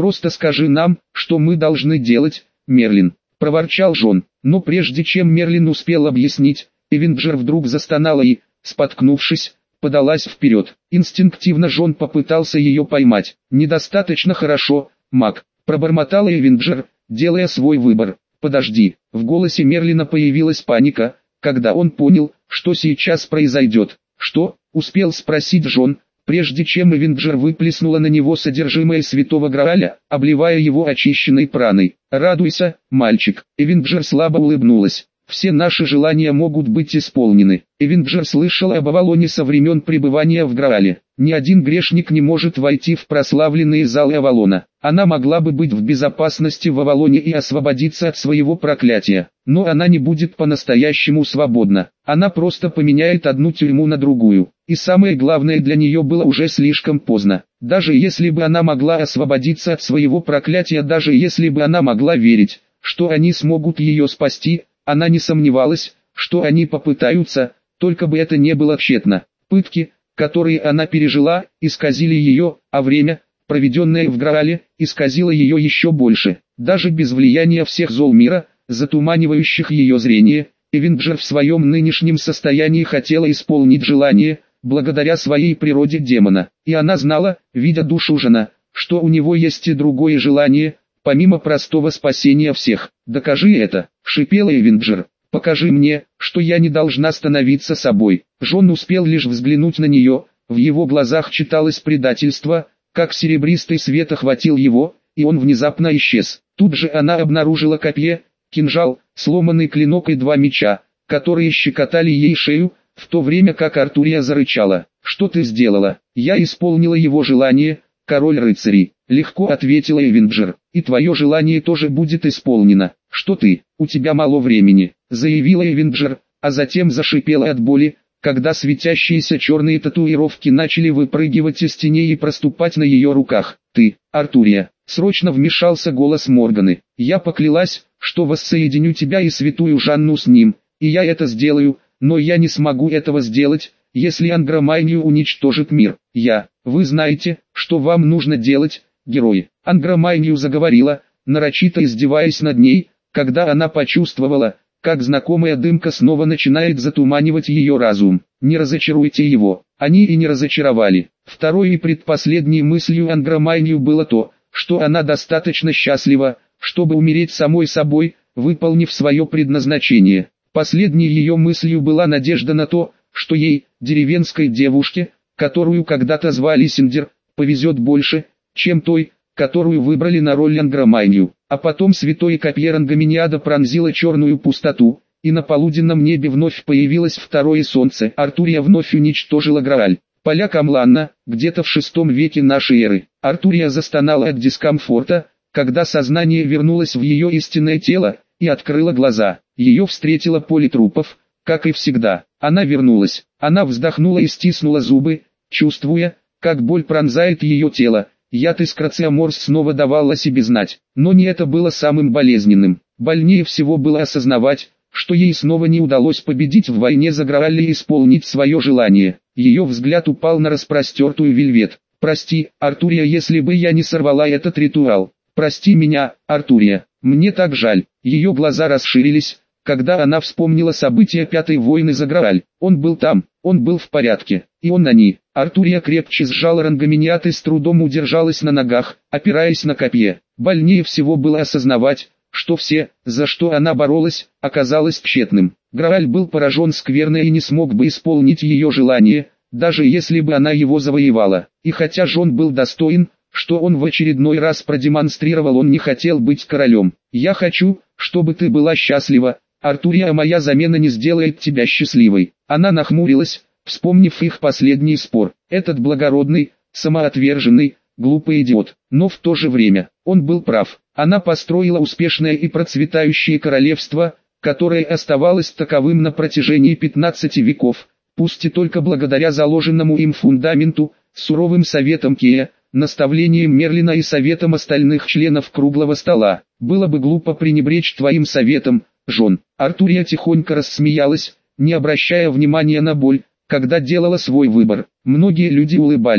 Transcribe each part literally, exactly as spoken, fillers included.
Просто скажи нам, что мы должны делать, Мерлин», — проворчал Джон. Но прежде чем Мерлин успел объяснить, Эвенджер вдруг застонала и, споткнувшись, подалась вперед. Инстинктивно Джон попытался ее поймать. «Недостаточно хорошо, Мак», — пробормотала Эвенджер, делая свой выбор. «Подожди». В голосе Мерлина появилась паника, когда он понял, что сейчас произойдет. «Что?» — успел спросить Джон, прежде чем Эвенджер выплеснула на него содержимое святого Грааля, обливая его очищенной праной. «Радуйся, мальчик». Эвенджер слабо улыбнулась. «Все наши желания могут быть исполнены». Эвенджер слышала об Авалоне со времен пребывания в Граале. Ни один грешник не может войти в прославленные залы Авалона. Она могла бы быть в безопасности в Авалоне и освободиться от своего проклятия. Но она не будет по-настоящему свободна. Она просто поменяет одну тюрьму на другую. И самое главное, для нее было уже слишком поздно. Даже если бы она могла освободиться от своего проклятия, даже если бы она могла верить, что они смогут ее спасти, она не сомневалась, что они попытаются, только бы это не было тщетно. Пытки, которые она пережила, исказили ее, а время, проведенное в Граале, исказило ее еще больше. Даже без влияния всех зол мира, затуманивающих ее зрение, Эвенджер в своем нынешнем состоянии хотела исполнить желание, благодаря своей природе демона. И она знала, видя душу Жона, что у него есть и другое желание, помимо простого спасения всех. «Докажи это», — шипела Эвенджер. «Покажи мне, что я не должна становиться собой». Джон успел лишь взглянуть на нее, в его глазах читалось предательство, как серебристый свет охватил его, и он внезапно исчез. Тут же она обнаружила копье, кинжал, сломанный клинок и два меча, которые щекотали ей шею, в то время как Артурия зарычала. «Что ты сделала?» «Я исполнила его желание, король рыцарей», — легко ответила Эвенджер. «И твое желание тоже будет исполнено». «Что ты? У тебя мало времени», — заявила Эвенджер, а затем зашипела от боли, когда светящиеся черные татуировки начали выпрыгивать из теней и проступать на ее руках. «Ты, Артурия», — срочно вмешался голос Морганы. «Я поклялась, что воссоединю тебя и святую Жанну с ним, и я это сделаю, но я не смогу этого сделать, если Ангромайнию уничтожит мир. Я, вы знаете, что вам нужно делать, герои». Ангромайнию заговорила, нарочито издеваясь над ней, когда она почувствовала, как знакомая дымка снова начинает затуманивать ее разум. «Не разочаруйте его». Они и не разочаровали. Второй и предпоследней мыслью Ангромайнию было то, что она достаточно счастлива, чтобы умереть самой собой, выполнив свое предназначение. Последней ее мыслью была надежда на то, что ей, деревенской девушке, которую когда-то звали Синдер, повезет больше, чем той, которую выбрали на роль Ангромайнию. А потом святой копье Рангоминиада пронзило черную пустоту, и на полуденном небе вновь появилось второе солнце. Артурия вновь уничтожила Грааль. Поля Камланна, где-то в шестом веке нашей эры. Артурия застонала от дискомфорта, когда сознание вернулось в ее истинное тело, и открыла глаза. Ее встретило поле трупов, как и всегда. Она вернулась. Она вздохнула и стиснула зубы, чувствуя, как боль пронзает ее тело. Яд из Крациоморс снова давал о себе знать, но не это было самым болезненным. Больнее всего было осознавать, что ей снова не удалось победить в войне за Грааль и исполнить свое желание. Ее взгляд упал на распростертую Вельвет. «Прости, Артурия, если бы я не сорвала этот ритуал. Прости меня, Артурия, мне так жаль». Ее глаза расширились, когда она вспомнила события Пятой войны за Грааль. Он был там, он был в порядке, и он на ней. Артурия крепче сжала Рангоминиад и с трудом удержалась на ногах, опираясь на копье. Больнее всего было осознавать, что все, за что она боролась, оказалось тщетным. Грааль был поражен скверной и не смог бы исполнить ее желание, даже если бы она его завоевала. И хотя Жон был достоин, что он в очередной раз продемонстрировал, он не хотел быть королем. «Я хочу, чтобы ты была счастлива, Артурия, а моя замена не сделает тебя счастливой». Она нахмурилась, вспомнив их последний спор. Этот благородный, самоотверженный, глупый идиот. Но в то же время, он был прав. Она построила успешное и процветающее королевство, которое оставалось таковым на протяжении пятнадцати веков, пусть и только благодаря заложенному им фундаменту, суровым советам Кея, наставлением Мерлина и советом остальных членов круглого стола. «Было бы глупо пренебречь твоим советом, Жон». Артурия тихонько рассмеялась, не обращая внимания на боль, когда делала свой выбор. Многие люди улыбались,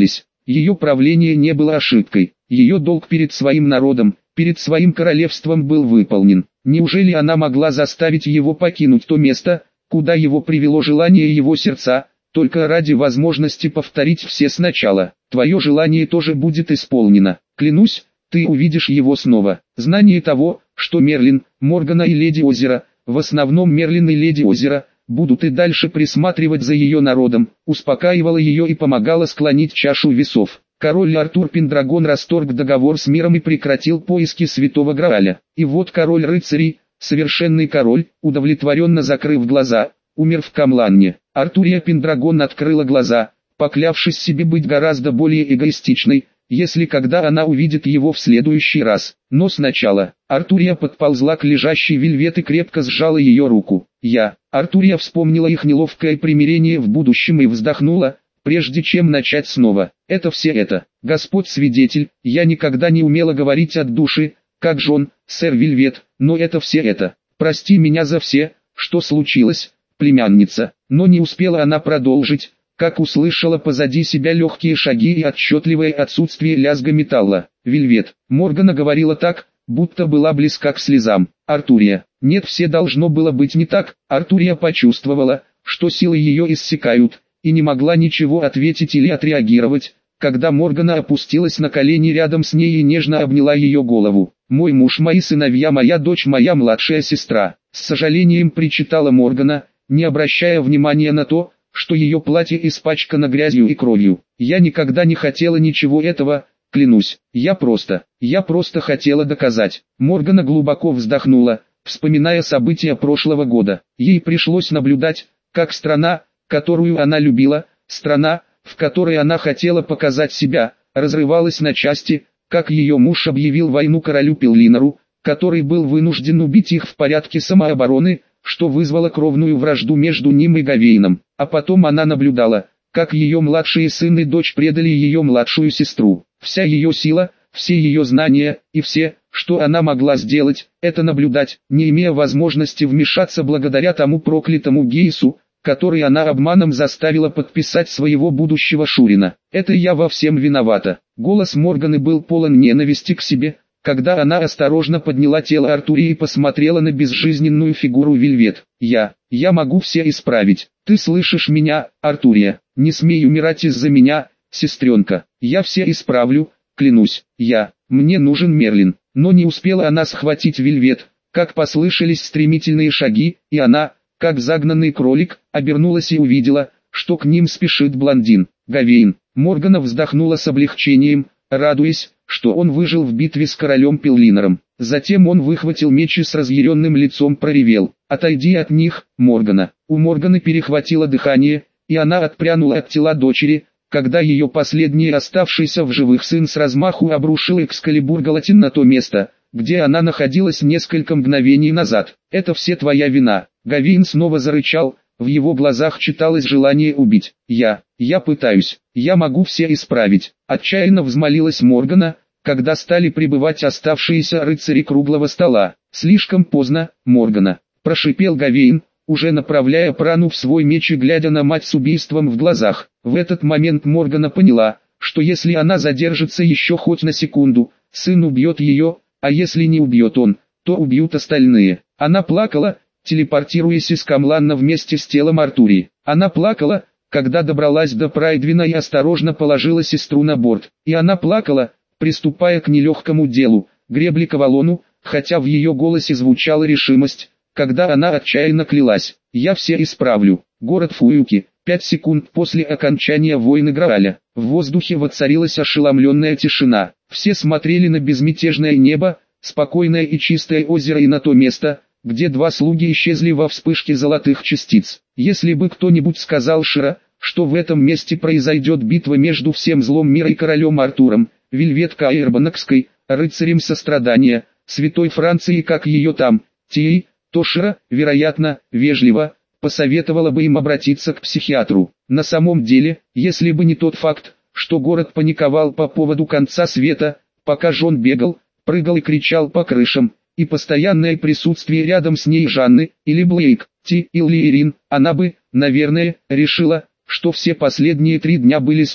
Ее правление не было ошибкой. Ее долг перед своим народом, перед своим королевством был выполнен. Неужели она могла заставить его покинуть то место, куда его привело желание его сердца, только ради возможности повторить все сначала? Твое желание тоже будет исполнено. Клянусь, ты увидишь его снова. Знание того, что Мерлин, Моргана и Леди Озера, в основном Мерлин и Леди Озера, будут и дальше присматривать за ее народом, успокаивало ее и помогало склонить чашу весов. Король Артур Пендрагон расторг договор с миром и прекратил поиски Святого Грааля. И вот король рыцарей, совершенный король, удовлетворенно закрыв глаза, умер в Камланне. Артурия Пендрагон открыла глаза, поклявшись себе быть гораздо более эгоистичной, если когда она увидит его в следующий раз. Но сначала, Артурия подползла к лежащей Вельвет и крепко сжала ее руку. Я, Артурия вспомнила их неловкое примирение в будущем и вздохнула, прежде чем начать снова. Это все это. Господь свидетель, я никогда не умела говорить от души, как Джон, сэр Вельвет, но это все это. Прости меня за все, что случилось, племянница. Но не успела она продолжить, как услышала позади себя легкие шаги и отчетливое отсутствие лязга металла. Вельвет. Моргана говорила так, будто была близка к слезам. Артурия. Нет, все должно было быть не так. Артурия почувствовала, что силы ее иссякают, и не могла ничего ответить или отреагировать, когда Моргана опустилась на колени рядом с ней и нежно обняла ее голову. «Мой муж, мои сыновья, моя дочь, моя младшая сестра», с сожалением причитала Моргана, не обращая внимания на то, что ее платье испачкано грязью и кровью. «Я никогда не хотела ничего этого, клянусь, я просто, я просто хотела доказать». Моргана глубоко вздохнула, вспоминая события прошлого года. Ей пришлось наблюдать, как страна, которую она любила, страна, в которой она хотела показать себя, разрывалась на части, как ее муж объявил войну королю Пеллинору, который был вынужден убить их в порядке самообороны, что вызвало кровную вражду между ним и Гавейном. А потом она наблюдала, как ее младшие сын и дочь предали ее младшую сестру. Вся ее сила, все ее знания, и все, что она могла сделать, это наблюдать, не имея возможности вмешаться благодаря тому проклятому Гейсу, который она обманом заставила подписать своего будущего Шурина. «Это я во всем виновата». Голос Морганы был полон ненависти к себе, когда она осторожно подняла тело Артурии и посмотрела на безжизненную фигуру Вельвет. «Я, я могу все исправить. Ты слышишь меня, Артурия? Не смей умирать из-за меня, сестренка. Я все исправлю, клянусь. Я, мне нужен Мерлин». Но не успела она схватить Вельвет, как послышались стремительные шаги, и она, как загнанный кролик, обернулась и увидела, что к ним спешит блондин, Гавейн. Моргана вздохнула с облегчением, радуясь, что он выжил в битве с королем Пеллинором. Затем он выхватил меч и с разъяренным лицом проревел: «Отойди от них, Моргана». У Морганы перехватило дыхание, и она отпрянула от тела дочери, когда ее последний оставшийся в живых сын с размаху обрушил Экскалибур Галатин на то место, где она находилась несколько мгновений назад. «Это все твоя вина». Гавейн снова зарычал, в его глазах читалось желание убить. «Я, я пытаюсь, я могу все исправить», — отчаянно взмолилась Моргана, когда стали прибывать оставшиеся рыцари круглого стола. «Слишком поздно, Моргана», — прошипел Гавейн, уже направляя прану в свой меч и глядя на мать с убийством в глазах. В этот момент Моргана поняла, что если она задержится еще хоть на секунду, сын убьет ее, а если не убьет он, то убьют остальные. Она плакала, телепортируясь из Камланна вместе с телом Артурии. Она плакала, когда добралась до Прайдвина и осторожно положила сестру на борт. И она плакала, приступая к нелегкому делу, гребли к Авалону, хотя в ее голосе звучала решимость, когда она отчаянно клялась: «Я все исправлю». Город Фуюки. Пять секунд после окончания войны Грааля. В воздухе воцарилась ошеломленная тишина. Все смотрели на безмятежное небо, спокойное и чистое озеро и на то место, где два слуги исчезли во вспышке золотых частиц. Если бы кто-нибудь сказал Широ, что в этом месте произойдет битва между всем злом мира и королем Артуром, Вельвет Каэрбанокской, рыцарем сострадания, святой Франции, как ее там, Тией, то Широ, вероятно, вежливо, посоветовала бы им обратиться к психиатру. На самом деле, если бы не тот факт, что город паниковал по поводу конца света, пока Джон бегал, прыгал и кричал по крышам, и постоянное присутствие рядом с ней Жанны, или Блейк, Ти или Ирин, она бы, наверное, решила, что все последние три дня были сном.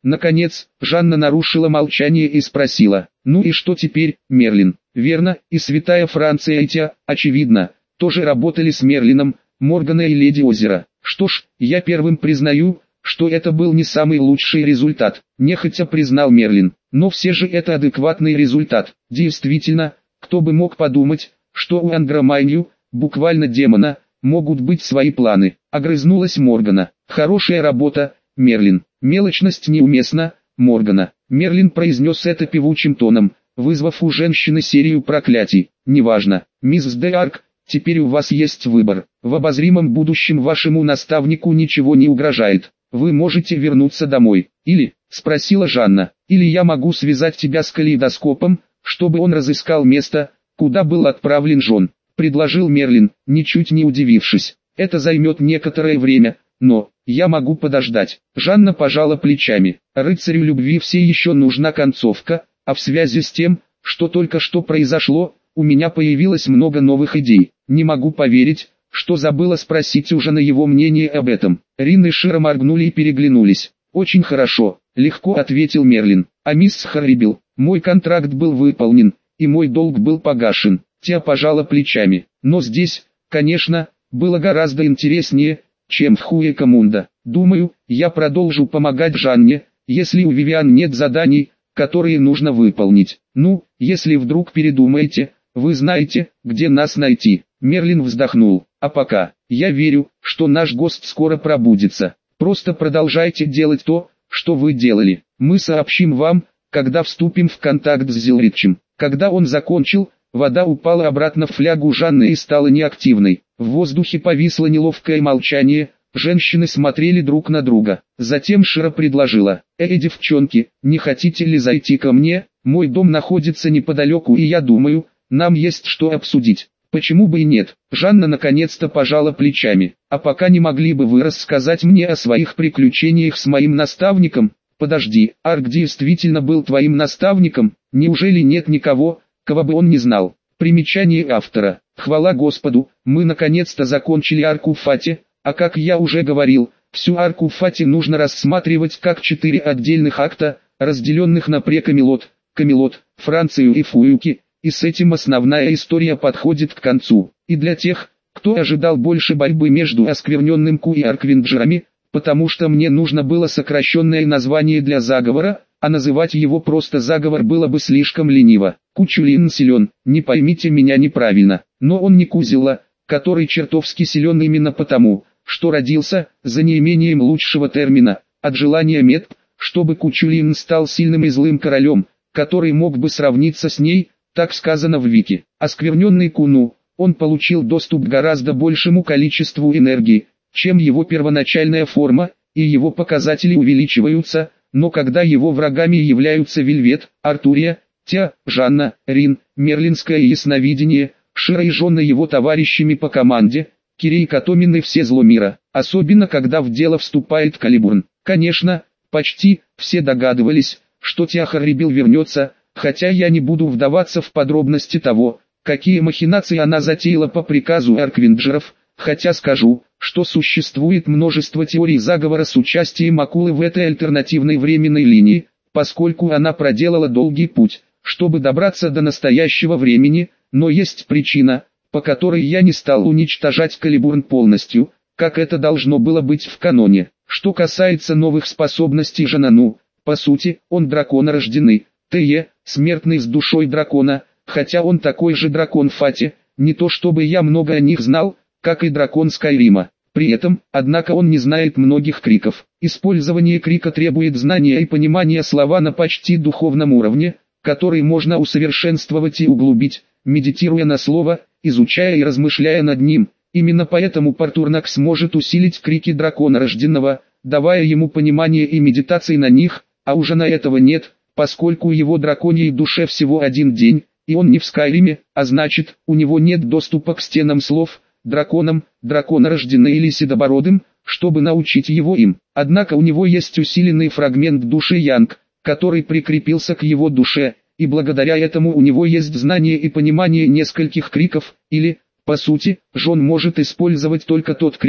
Наконец, Жанна нарушила молчание и спросила: «Ну и что теперь, Мерлин?» «Верно, и святая Франция и те, очевидно, тоже работали с Мерлином, Моргана и Леди Озера. Что ж, я первым признаю, что это был не самый лучший результат», — нехотя признал Мерлин. «Но все же это адекватный результат. Действительно, кто бы мог подумать, что у Ангромайнью, буквально демона, могут быть свои планы», — огрызнулась Моргана. «Хорошая работа, Мерлин. Мелочность неуместна, Моргана». Мерлин произнес это певучим тоном, вызвав у женщины серию проклятий. «Неважно, мисс Д'Арк, теперь у вас есть выбор. В обозримом будущем вашему наставнику ничего не угрожает. Вы можете вернуться домой. Или, — спросила Жанна, — или я могу связать тебя с калейдоскопом, чтобы он разыскал место, куда был отправлен Джон», — предложил Мерлин, ничуть не удивившись. «Это займет некоторое время, но я могу подождать». Жанна пожала плечами. Рыцарю любви все еще нужна концовка, а в связи с тем, что только что произошло, у меня появилось много новых идей. Не могу поверить, что забыла спросить у Жана его мнение об этом. Рин и Шира моргнули и переглянулись. «Очень хорошо», — легко ответил Мерлин. «А мисс Харрибил, мой контракт был выполнен, и мой долг был погашен». Тя пожала плечами. «Но здесь, конечно, было гораздо интереснее, чем в Хуэкамунда. Думаю, я продолжу помогать Жанне, если у Вивиан нет заданий, которые нужно выполнить. Ну, если вдруг передумаете, вы знаете, где нас найти». Мерлин вздохнул. «А пока, я верю, что наш гость скоро пробудится. Просто продолжайте делать то, что вы делали. Мы сообщим вам, когда вступим в контакт с Зилричем». Когда он закончил, вода упала обратно в флягу Жанны и стала неактивной. В воздухе повисло неловкое молчание, женщины смотрели друг на друга. Затем Шира предложила: «Эй, девчонки, не хотите ли зайти ко мне? Мой дом находится неподалеку и я думаю, нам есть что обсудить». «Почему бы и нет?» Жанна наконец-то пожала плечами. «А пока не могли бы вы рассказать мне о своих приключениях с моим наставником?» «Подожди, Арк действительно был твоим наставником? Неужели нет никого, кого бы он не знал?» Примечание автора. Хвала Господу, мы наконец-то закончили арку Фати, а как я уже говорил, всю арку Фати нужно рассматривать как четыре отдельных акта, разделенных на пре-Камелот, Камелот, Францию и Фуюки. И с этим основная история подходит к концу. И для тех, кто ожидал больше борьбы между оскверненным Ку и Арквинджерами, потому что мне нужно было сокращенное название для заговора, а называть его просто заговор было бы слишком лениво. Кучулин силен, не поймите меня неправильно, но он не Кузила, который чертовски силен именно потому, что родился, за неимением лучшего термина, от желания Мед, чтобы Кучулин стал сильным и злым королем, который мог бы сравниться с ней. Так сказано в Вики. Оскверненный Куну, он получил доступ к гораздо большему количеству энергии, чем его первоначальная форма, и его показатели увеличиваются, но когда его врагами являются Вельвет, Артурия, Тя, Жанна, Рин, Мерлинское ясновидение, Шира и Жонна его товарищами по команде, Кирей Катомин и все зло мира, особенно когда в дело вступает Калибурн. Конечно, почти все догадывались, что Тя Харрибил вернется, хотя я не буду вдаваться в подробности того, какие махинации она затеяла по приказу Арквинджеров, хотя скажу, что существует множество теорий заговора с участием акулы в этой альтернативной временной линии, поскольку она проделала долгий путь, чтобы добраться до настоящего времени, но есть причина, по которой я не стал уничтожать Калибурн полностью, как это должно было быть в каноне. Что касается новых способностей Жанану, по сути, он драконорожденный, Те, смертный с душой дракона, хотя он такой же дракон Фати, не то чтобы я много о них знал, как и дракон Скайрима. При этом, однако он не знает многих криков. Использование крика требует знания и понимания слова на почти духовном уровне, который можно усовершенствовать и углубить, медитируя на слово, изучая и размышляя над ним. Именно поэтому Партурнак сможет усилить крики дракона рожденного, давая ему понимание и медитации на них, а уже на этого нет, поскольку его драконьей душе всего один день, и он не в Скайриме, а значит, у него нет доступа к стенам слов, драконам, драконорожденным или седобородым, чтобы научить его им. Однако у него есть усиленный фрагмент души Янг, который прикрепился к его душе, и благодаря этому у него есть знание и понимание нескольких криков, или, по сути, Жон может использовать только тот крик,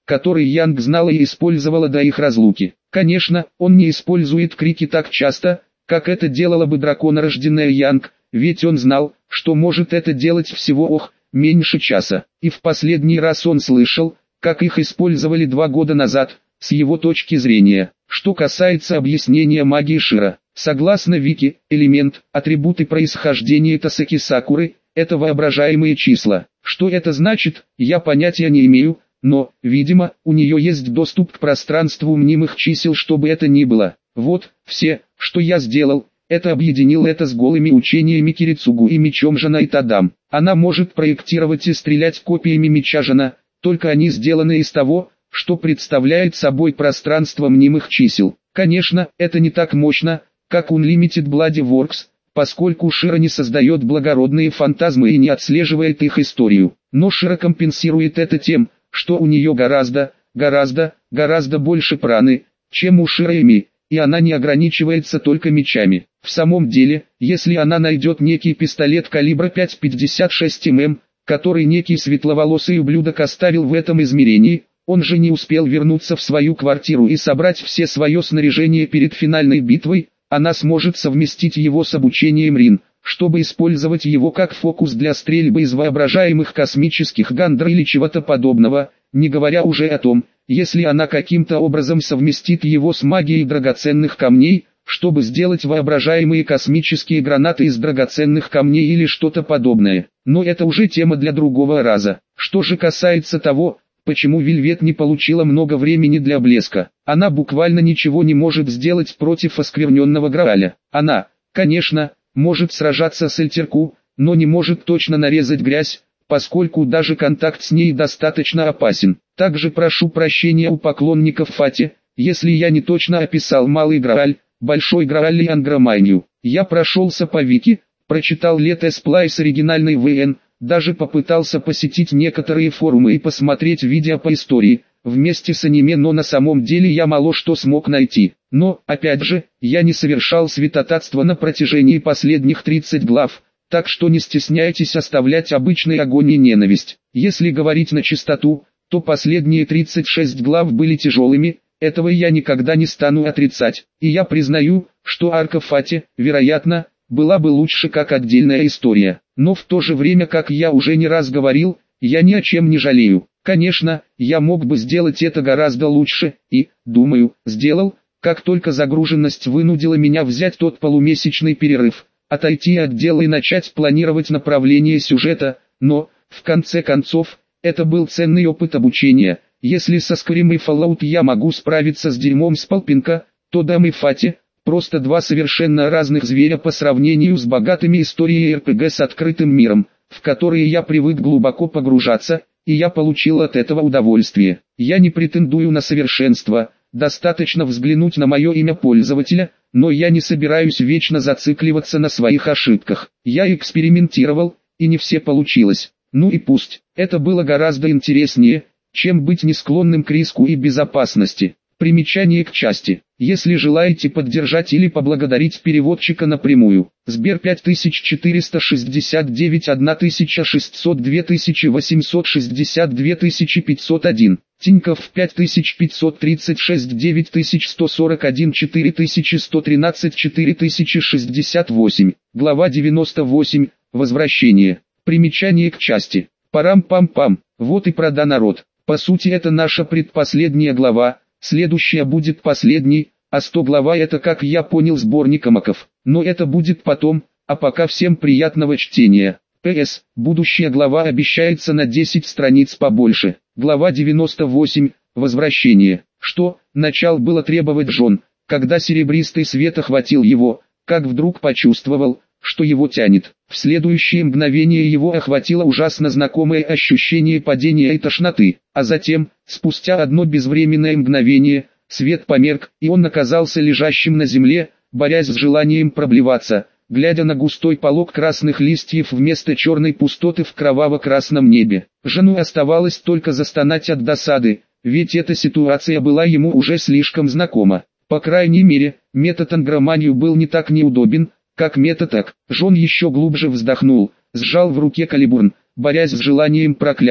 который Янг знала и использовала до их разлуки. Конечно, он не использует крики так часто, как это делала бы драконорожденная Янг, ведь он знал, что может это делать всего ох, меньше часа. И в последний раз он слышал, как их использовали два года назад, с его точки зрения. Что касается объяснения магии Шира, согласно Вики, элемент, атрибуты происхождения Тасаки Сакуры – это воображаемые числа. Что это значит, я понятия не имею, но, видимо, у нее есть доступ к пространству мнимых чисел, что бы это ни было. Вот, все, что я сделал, это объединил это с голыми учениями Кирицугу и мечом Жана и Тадам. Она может проектировать и стрелять копиями меча Жана, только они сделаны из того, что представляет собой пространство мнимых чисел. Конечно, это не так мощно, как Unlimited Bloody Works, поскольку Шира не создает благородные фантазмы и не отслеживает их историю. Но Шира компенсирует это тем, что у нее гораздо, гораздо, гораздо больше праны, чем у Шира Эми, и она не ограничивается только мечами. В самом деле, если она найдет некий пистолет калибра пять пятьдесят шесть миллиметров, который некий светловолосый ублюдок оставил в этом измерении, он же не успел вернуться в свою квартиру и собрать все свое снаряжение перед финальной битвой, она сможет совместить его с обучением Рин, чтобы использовать его как фокус для стрельбы из воображаемых космических гандр или чего-то подобного, не говоря уже о том, если она каким-то образом совместит его с магией драгоценных камней, чтобы сделать воображаемые космические гранаты из драгоценных камней или что-то подобное. Но это уже тема для другого раза. Что же касается того, почему Вельвет не получила много времени для блеска, она буквально ничего не может сделать против оскверненного Грааля. Она, конечно, может сражаться с Эльтерку, но не может точно нарезать грязь, поскольку даже контакт с ней достаточно опасен. Также прошу прощения у поклонников Фати, если я не точно описал Малый Грааль, Большой Грааль и Ангромайнию. Я прошелся по Вики, прочитал Let's Play с оригинальной вэ эн, даже попытался посетить некоторые форумы и посмотреть видео по истории, вместе с аниме, но на самом деле я мало что смог найти. Но, опять же, я не совершал святотатство на протяжении последних тридцати глав, так что не стесняйтесь оставлять обычный огонь и ненависть. Если говорить на чистоту, то последние тридцать шесть глав были тяжелыми, этого я никогда не стану отрицать, и я признаю, что арка Фати, вероятно, была бы лучше как отдельная история. Но в то же время, как я уже не раз говорил, я ни о чем не жалею. Конечно, я мог бы сделать это гораздо лучше, и, думаю, сделал, как только загруженность вынудила меня взять тот полумесячный перерыв, отойти от дела и начать планировать направление сюжета, но, в конце концов, это был ценный опыт обучения. Если со Skyrim и Fallout я могу справиться с дерьмом с Палпинка, то Дам и Фати – просто два совершенно разных зверя по сравнению с богатыми историей эр пи джи с открытым миром, в которые я привык глубоко погружаться, и я получил от этого удовольствие. Я не претендую на совершенство, достаточно взглянуть на мое имя пользователя, но я не собираюсь вечно зацикливаться на своих ошибках. Я экспериментировал, и не все получилось. Ну и пусть, это было гораздо интереснее, чем быть не склонным к риску и безопасности. Примечание к части. Если желаете поддержать или поблагодарить переводчика напрямую, Сбер пять тысяч четыреста шестьдесят девять тысяча шестьсот два тысячи восемьсот шестьдесят два тысячи пятьсот один, Тинькофф пять тысяч пятьсот тридцать шесть девять тысяч сто сорок один четыре тысячи сто тринадцать четыре тысячи шестьдесят восемь, глава девяносто восемь, возвращение. Примечание к части. Парам-пам-пам, вот и прода народ. По сути это наша предпоследняя глава. Следующая будет последней, а сто глава это, как я понял, сборник амоков. Но это будет потом, а пока всем приятного чтения. пэ эс, будущая глава обещается на десять страниц побольше. Глава девяносто восемь, возвращение. Что, начал было требовать Джон, когда серебристый свет охватил его, как вдруг почувствовал, что его тянет. В следующее мгновение его охватило ужасно знакомое ощущение падения и тошноты, а затем, спустя одно безвременное мгновение, свет померк, и он оказался лежащим на земле, борясь с желанием проблеваться, глядя на густой полог красных листьев вместо черной пустоты в кроваво-красном небе. Жену оставалось только застонать от досады, ведь эта ситуация была ему уже слишком знакома. По крайней мере, метод ангроманию был не так неудобен, как метод так. Жон еще глубже вздохнул, сжал в руке калибурн, борясь с желанием проклясть,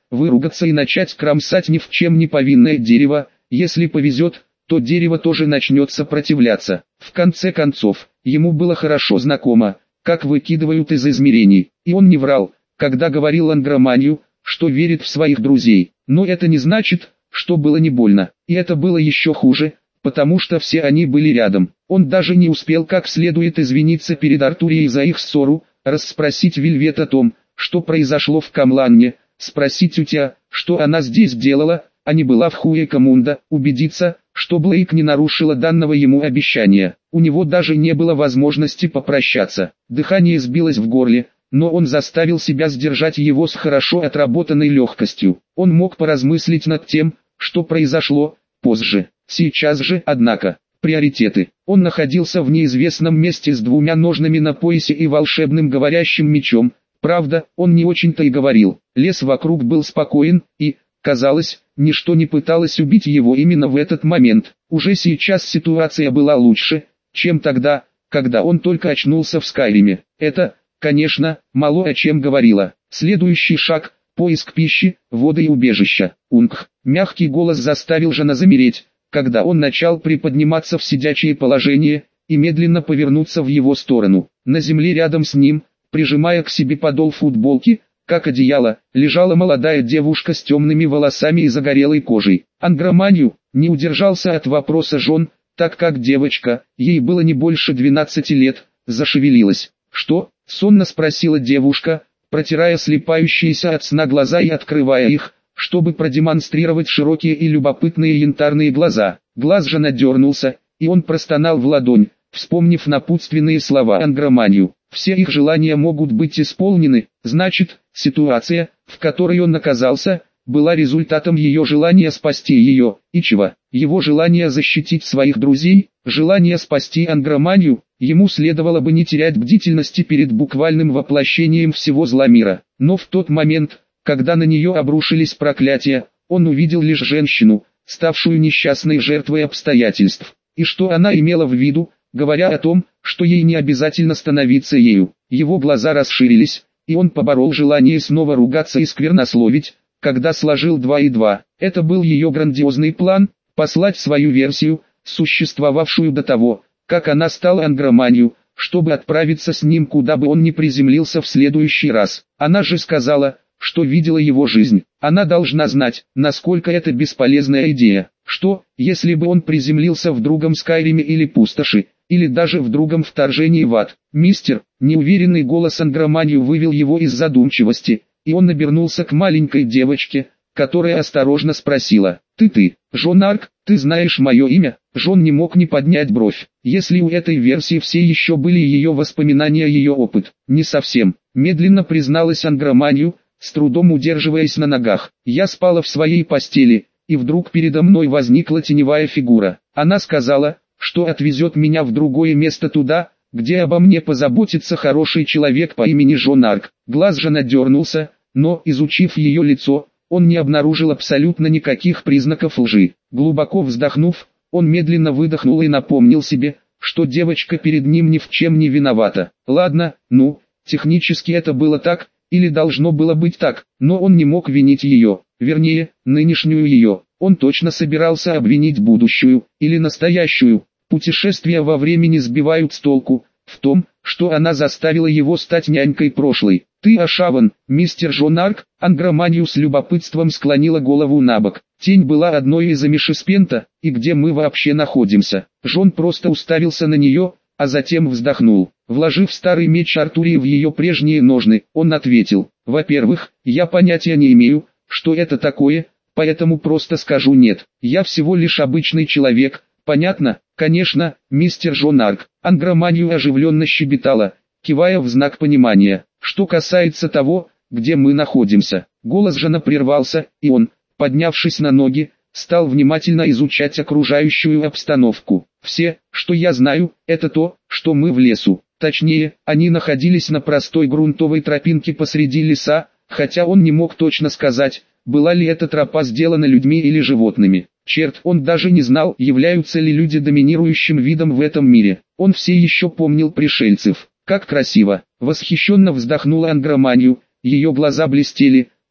выругаться и начать кромсать ни в чем не повинное дерево. Если повезет, то дерево тоже начнет сопротивляться. В конце концов, ему было хорошо знакомо, как выкидывают из измерений, и он не врал, когда говорил Ангроманию, что верит в своих друзей. Но это не значит, что было не больно, и это было еще хуже, потому что все они были рядом. Он даже не успел как следует извиниться перед Артурией за их ссору, расспросить Вельвет о том, что произошло в Камланне, спросить у Тя, что она здесь делала, а не была в Хуэкамунда, убедиться, что Блейк не нарушила данного ему обещания. У него даже не было возможности попрощаться. Дыхание сбилось в горле, но он заставил себя сдержать его с хорошо отработанной легкостью. Он мог поразмыслить над тем, что произошло, позже. Сейчас же, однако, приоритеты. Он находился в неизвестном месте с двумя ножнами на поясе и волшебным говорящим мечом. Правда, он не очень-то и говорил. Лес вокруг был спокоен, и, казалось, ничто не пыталось убить его именно в этот момент. Уже сейчас ситуация была лучше, чем тогда, когда он только очнулся в Скайриме. Это, конечно, мало о чем говорило. Следующий шаг – поиск пищи, воды и убежища. Унг. Мягкий голос заставил Жана замереть, когда он начал приподниматься в сидячее положение, и медленно повернуться в его сторону. На земле рядом с ним, прижимая к себе подол футболки, как одеяло, лежала молодая девушка с темными волосами и загорелой кожей. Ангроманию не удержался от вопроса Жон, так как девочка, ей было не больше двенадцати лет, зашевелилась. «Что?» — сонно спросила девушка, протирая слепающиеся от сна глаза и открывая их, чтобы продемонстрировать широкие и любопытные янтарные глаза. Глаз Жона дернулся, и он простонал в ладонь, вспомнив напутственные слова Ангроманию. Все их желания могут быть исполнены, значит, ситуация, в которой он оказался, была результатом ее желания спасти ее, и чего? Его желание защитить своих друзей, желание спасти Ангроманию. Ему следовало бы не терять бдительности перед буквальным воплощением всего зла мира. Но в тот момент, когда на нее обрушились проклятия, он увидел лишь женщину, ставшую несчастной жертвой обстоятельств. И что она имела в виду, говоря о том, что ей не обязательно становиться ею. Его глаза расширились, и он поборол желание снова ругаться и сквернословить, когда сложил два и два. Это был ее грандиозный план – послать свою версию, существовавшую до того, как она стала Ангроманию, чтобы отправиться с ним куда бы он ни приземлился в следующий раз. Она же сказала, что видела его жизнь. Она должна знать, насколько это бесполезная идея. Что, если бы он приземлился в другом Скайриме или пустоши, или даже в другом вторжении в ад? Мистер, неуверенный голос Ангроманию вывел его из задумчивости, и он обернулся к маленькой девочке, которая осторожно спросила: «Ты-ты, Жон Арк, ты знаешь мое имя?» Жон не мог не поднять бровь. Если у этой версии все еще были ее воспоминания, ее опыт, не совсем, медленно призналась Ангроманию, с трудом удерживаясь на ногах. «Я спала в своей постели, и вдруг передо мной возникла теневая фигура. Она сказала, что отвезет меня в другое место, туда, где обо мне позаботится хороший человек по имени Жон Арк». Глаз Жона дернулся, но, изучив ее лицо, он не обнаружил абсолютно никаких признаков лжи. Глубоко вздохнув, он медленно выдохнул и напомнил себе, что девочка перед ним ни в чем не виновата. Ладно, ну, технически это было так, или должно было быть так, но он не мог винить ее, вернее, нынешнюю ее. Он точно собирался обвинить будущую, или настоящую. Путешествия во времени сбивают с толку, в том, что она заставила его стать нянькой прошлой. «Ты Ашаван, мистер Жон Арк?» Ангроманию с любопытством склонила голову набок. Тень была одной из Амишеспента, и где мы вообще находимся? Жон просто уставился на нее, а затем вздохнул. Вложив старый меч Артурии в ее прежние ножны, он ответил: «Во-первых, я понятия не имею, что это такое, поэтому просто скажу нет. Я всего лишь обычный человек, понятно?» «Конечно, мистер Жон Арк». Ангроманию оживленно щебетала, кивая в знак понимания. «Что касается того, где мы находимся». Голос Жона прервался, и он, поднявшись на ноги, стал внимательно изучать окружающую обстановку. «Все, что я знаю, это то, что мы в лесу. Точнее, они находились на простой грунтовой тропинке посреди леса, хотя он не мог точно сказать, была ли эта тропа сделана людьми или животными. Черт, он даже не знал, являются ли люди доминирующим видом в этом мире. Он все еще помнил пришельцев. Как красиво! Восхищенно вздохнула Ангроманию, ее глаза блестели,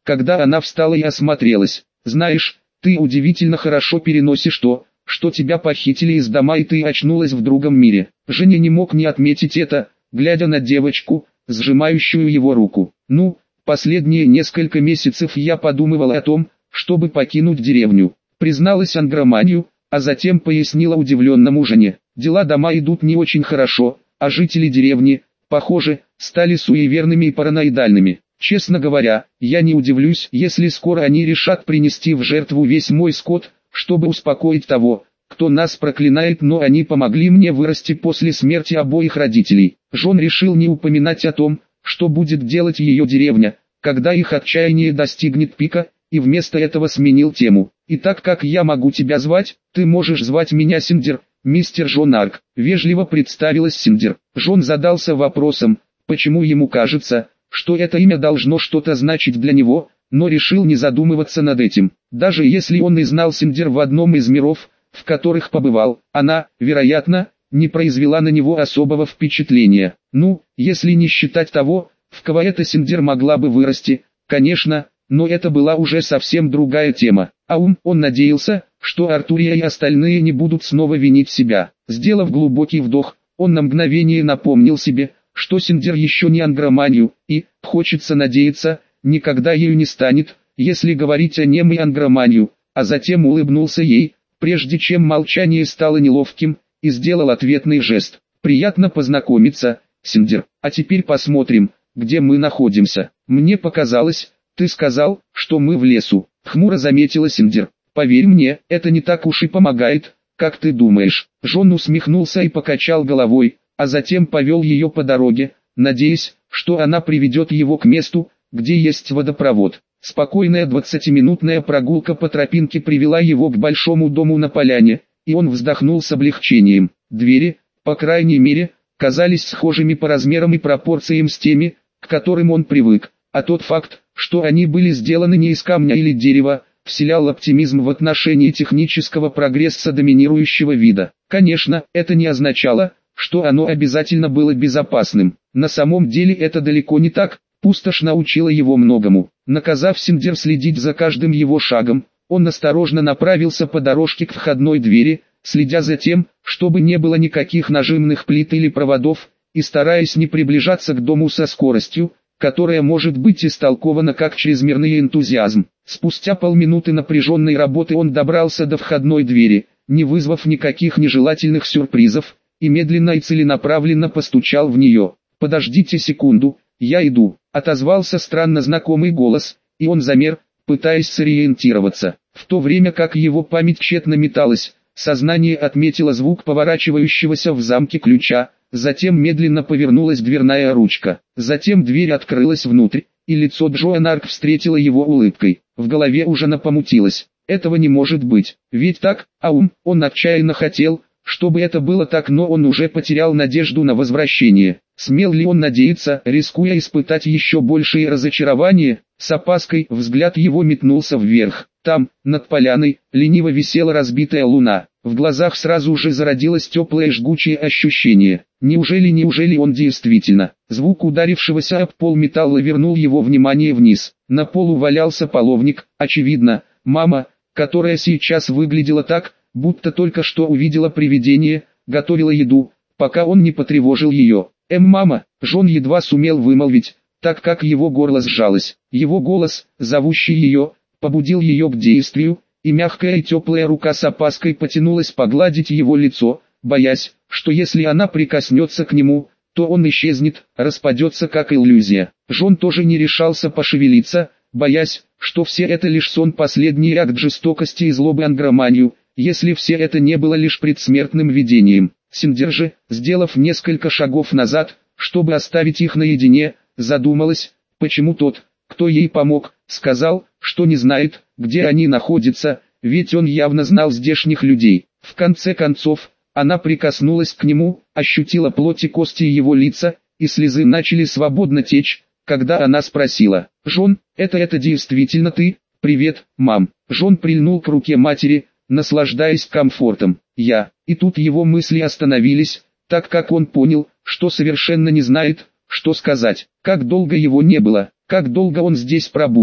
когда она встала и осмотрелась. «Знаешь, ты удивительно хорошо переносишь то, что тебя похитили из дома и ты очнулась в другом мире». Женя не мог не отметить это, глядя на девочку, сжимающую его руку. «Ну, последние несколько месяцев я подумывала о том, чтобы покинуть деревню», призналась Ангроманию, а затем пояснила удивленному Жене. «Дела дома идут не очень хорошо, а жители деревни, похоже, стали суеверными и параноидальными. Честно говоря, я не удивлюсь, если скоро они решат принести в жертву весь мой скот, чтобы успокоить того, кто нас проклинает, но они помогли мне вырасти после смерти обоих родителей». Жон решил не упоминать о том, что будет делать ее деревня, когда их отчаяние достигнет пика, и вместо этого сменил тему. «И так как я могу тебя звать, ты можешь звать меня Синдер, мистер Жон Арк», вежливо представилась Синдер. Жон задался вопросом, почему ему кажется, что это имя должно что-то значить для него, но решил не задумываться над этим. Даже если он и знал Синдер в одном из миров, в которых побывал, она, вероятно, не произвела на него особого впечатления. Ну, если не считать того, в кого эта Синдер могла бы вырасти, конечно, но это была уже совсем другая тема. А ум, он надеялся, что Артурия и остальные не будут снова винить себя. Сделав глубокий вдох, он на мгновение напомнил себе, что Синдер еще не Ангроманию, и, хочется надеяться, никогда ею не станет, если говорить о нем и Ангроманию, а затем улыбнулся ей, прежде чем молчание стало неловким, и сделал ответный жест. «Приятно познакомиться, Синдер, а теперь посмотрим, где мы находимся. Мне показалось, ты сказал, что мы в лесу», хмуро заметила Синдер. «Поверь мне, это не так уж и помогает, как ты думаешь». Жон усмехнулся и покачал головой, а затем повел ее по дороге, надеясь, что она приведет его к месту, где есть водопровод. Спокойная двадцатиминутная прогулка по тропинке привела его к большому дому на поляне, и он вздохнул с облегчением. Двери, по крайней мере, казались схожими по размерам и пропорциям с теми, к которым он привык, а тот факт, что они были сделаны не из камня или дерева, вселял оптимизм в отношении технического прогресса доминирующего вида. Конечно, это не означало, что оно обязательно было безопасным. На самом деле это далеко не так. Пустошь научила его многому. Наказав Синдер следить за каждым его шагом, он осторожно направился по дорожке к входной двери, следя за тем, чтобы не было никаких нажимных плит или проводов, и стараясь не приближаться к дому со скоростью, которая может быть истолкована как чрезмерный энтузиазм. Спустя полминуты напряженной работы он добрался до входной двери, не вызвав никаких нежелательных сюрпризов, и медленно и целенаправленно постучал в нее. «Подождите секунду, я иду», — отозвался странно знакомый голос, и он замер, пытаясь сориентироваться. В то время как его память тщетно металась, сознание отметило звук поворачивающегося в замке ключа, затем медленно повернулась дверная ручка. Затем дверь открылась внутрь, и лицо Джоан Арк встретило его улыбкой. В голове уже напомутилось. Этого не может быть, ведь так, а ум, он отчаянно хотел, чтобы это было так, но он уже потерял надежду на возвращение. Смел ли он надеяться, рискуя испытать еще большее разочарование? С опаской взгляд его метнулся вверх. Там, над поляной, лениво висела разбитая луна. В глазах сразу же зародилось теплое жгучее ощущение. Неужели, неужели он действительно? Звук ударившегося об пол металла вернул его внимание вниз. На полу валялся половник, очевидно, мама, которая сейчас выглядела так, будто только что увидела привидение, готовила еду, пока он не потревожил ее. «Эм, мама», Жон едва сумел вымолвить, так как его горло сжалось. Его голос, зовущий ее, побудил ее к действию, и мягкая и теплая рука с опаской потянулась погладить его лицо, боясь, что если она прикоснется к нему, то он исчезнет, распадется как иллюзия. Жон тоже не решался пошевелиться, боясь, что все это лишь сон, последний акт жестокости и злобы Ангроманию, если все это не было лишь предсмертным видением. Синдер же, сделав несколько шагов назад, чтобы оставить их наедине, задумалась, почему тот, кто ей помог, сказал, что не знает, где они находятся, ведь он явно знал здешних людей. В конце концов, она прикоснулась к нему, ощутила плоть и кости его лица, и слезы начали свободно течь, когда она спросила: «Жон, это это действительно ты?» «Привет, мам». Жон прильнул к руке матери, наслаждаясь комфортом. «Я». И тут его мысли остановились, так как он понял, что совершенно не знает, что сказать. Как долго его не было, как долго он здесь пробудет.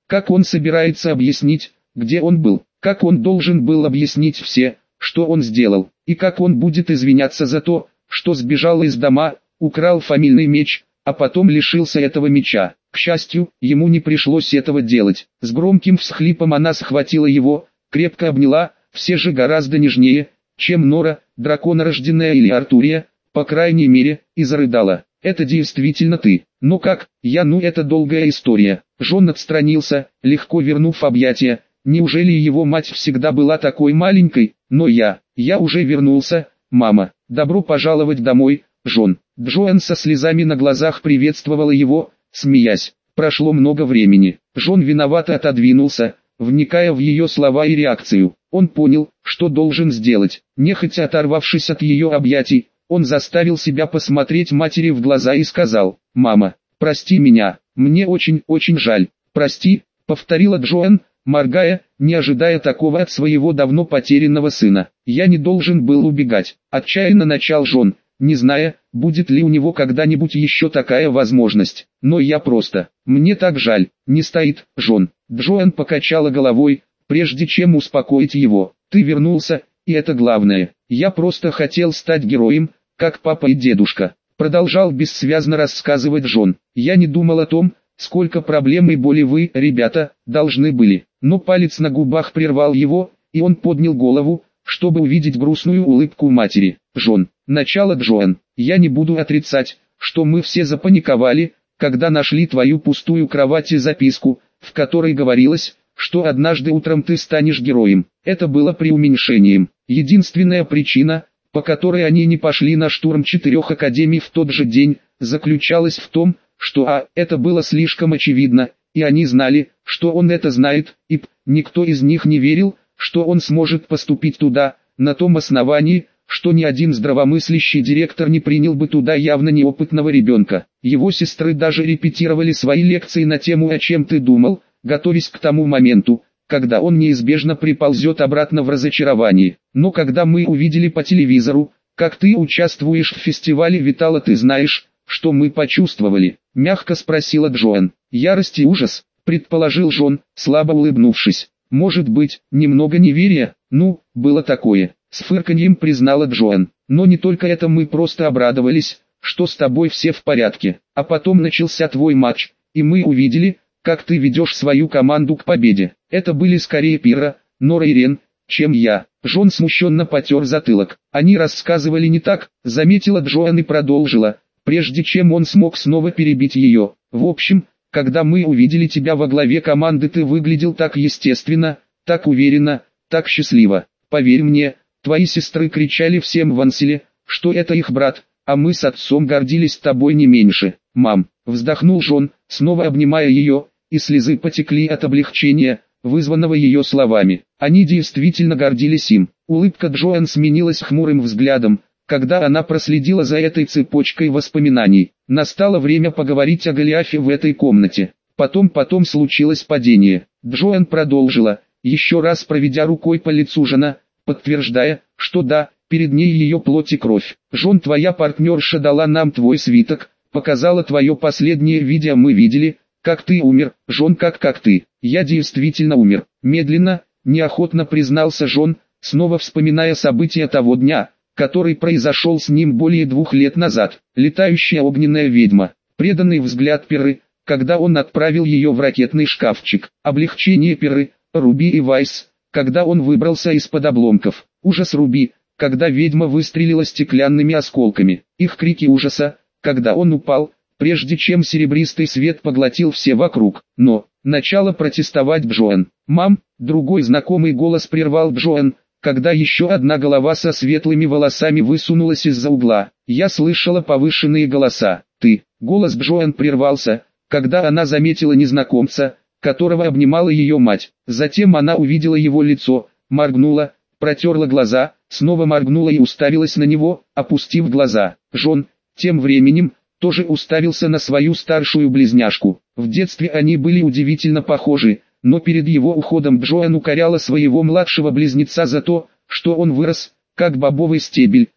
Как он собирается объяснить, где он был? Как он должен был объяснить все, что он сделал? И как он будет извиняться за то, что сбежал из дома, украл фамильный меч, а потом лишился этого меча? К счастью, ему не пришлось этого делать. С громким всхлипом она схватила его, крепко обняла, все же гораздо нежнее, чем Нора, драконорожденная или Артурия, по крайней мере, и зарыдала. «Это действительно ты. Но как? Я ну это долгая история». Джон отстранился, легко вернув объятия. Неужели его мать всегда была такой маленькой? Но я, я уже вернулся, мама. Добро пожаловать домой, Джон. Джоан со слезами на глазах приветствовала его, смеясь. Прошло много времени. Джон виновато отодвинулся, вникая в ее слова и реакцию. Он понял, что должен сделать. Нехотя оторвавшись от ее объятий, он заставил себя посмотреть матери в глаза и сказал: «Мама, прости меня, мне очень-очень жаль». «Прости», — повторила Джоан, моргая, не ожидая такого от своего давно потерянного сына. «Я не должен был убегать», — отчаянно начал Джон, не зная, будет ли у него когда-нибудь еще такая возможность. «Но я просто... Мне так жаль». «Не стоит, Джон». Джоан покачала головой, прежде чем успокоить его. «Ты вернулся, и это главное. Я просто хотел стать героем, как папа и дедушка», — продолжал бессвязно рассказывать Джон. «Я не думал о том, сколько проблем и боли вы, ребята, должны были». Но палец на губах прервал его, и он поднял голову, чтобы увидеть грустную улыбку матери. «Джон, начало Джоан, я не буду отрицать, что мы все запаниковали, когда нашли твою пустую кровать и записку, в которой говорилось, что однажды утром ты станешь героем. Это было преуменьшением. Единственная причина, по которой они не пошли на штурм четырех академий в тот же день, заключалась в том, что а, это было слишком очевидно, и они знали, что он это знает, и п, никто из них не верил, что он сможет поступить туда, на том основании, что ни один здравомыслящий директор не принял бы туда явно неопытного ребенка. Его сестры даже репетировали свои лекции на тему «О чем ты думал?», готовясь к тому моменту, когда он неизбежно приползет обратно в разочаровании. Но когда мы увидели по телевизору, как ты участвуешь в фестивале Витала, ты знаешь, что мы почувствовали? Мягко спросила Джоан. Ярость и ужас, предположил Джон, слабо улыбнувшись. Может быть, немного неверия? Ну, было такое. С фырканьем признала Джоан. Но не только это, мы просто обрадовались, что с тобой все в порядке. А потом начался твой матч, и мы увидели, как ты ведешь свою команду к победе. Это были скорее Пира, Нора и Рен, чем я. Джон смущенно потер затылок. Они рассказывали не так, заметила Джоан и продолжила, прежде чем он смог снова перебить ее. В общем, когда мы увидели тебя во главе команды, ты выглядел так естественно, так уверенно, так счастливо. Поверь мне, твои сестры кричали всем в Анселе, что это их брат, а мы с отцом гордились тобой не меньше. Мам, вздохнул Джон, снова обнимая ее, и слезы потекли от облегчения, вызванного ее словами. Они действительно гордились им. Улыбка Джоан сменилась хмурым взглядом, когда она проследила за этой цепочкой воспоминаний. Настало время поговорить о Голиафе в этой комнате. Потом потом случилось падение. Джоан продолжила, еще раз проведя рукой по лицу Жона, подтверждая, что да, перед ней ее плоть и кровь. Жон, твоя партнерша дала нам твой свиток, показала твое последнее видео, мы видели, как ты умер. Жон, как как ты? Я действительно умер. Медленно, неохотно признался Жон, снова вспоминая события того дня, который произошел с ним более двух лет назад. Летающая огненная ведьма. Преданный взгляд Пиры, когда он отправил ее в ракетный шкафчик. Облегчение Пиры, Руби и Вайс, когда он выбрался из-под обломков. Ужас Руби, когда ведьма выстрелила стеклянными осколками. Их крики ужаса, когда он упал, прежде чем серебристый свет поглотил все вокруг. Но, начало протестовать Джоан. «Мам», другой знакомый голос прервал Джоан, когда еще одна голова со светлыми волосами высунулась из-за угла. Я слышала повышенные голоса. «Ты». Голос Джоан прервался, когда она заметила незнакомца, которого обнимала ее мать. Затем она увидела его лицо, моргнула, протерла глаза, снова моргнула и уставилась на него, опустив глаза. Джон, тем временем, тоже уставился на свою старшую близняшку. В детстве они были удивительно похожи, но перед его уходом Джоан укоряла своего младшего близнеца за то, что он вырос, как бобовый стебель,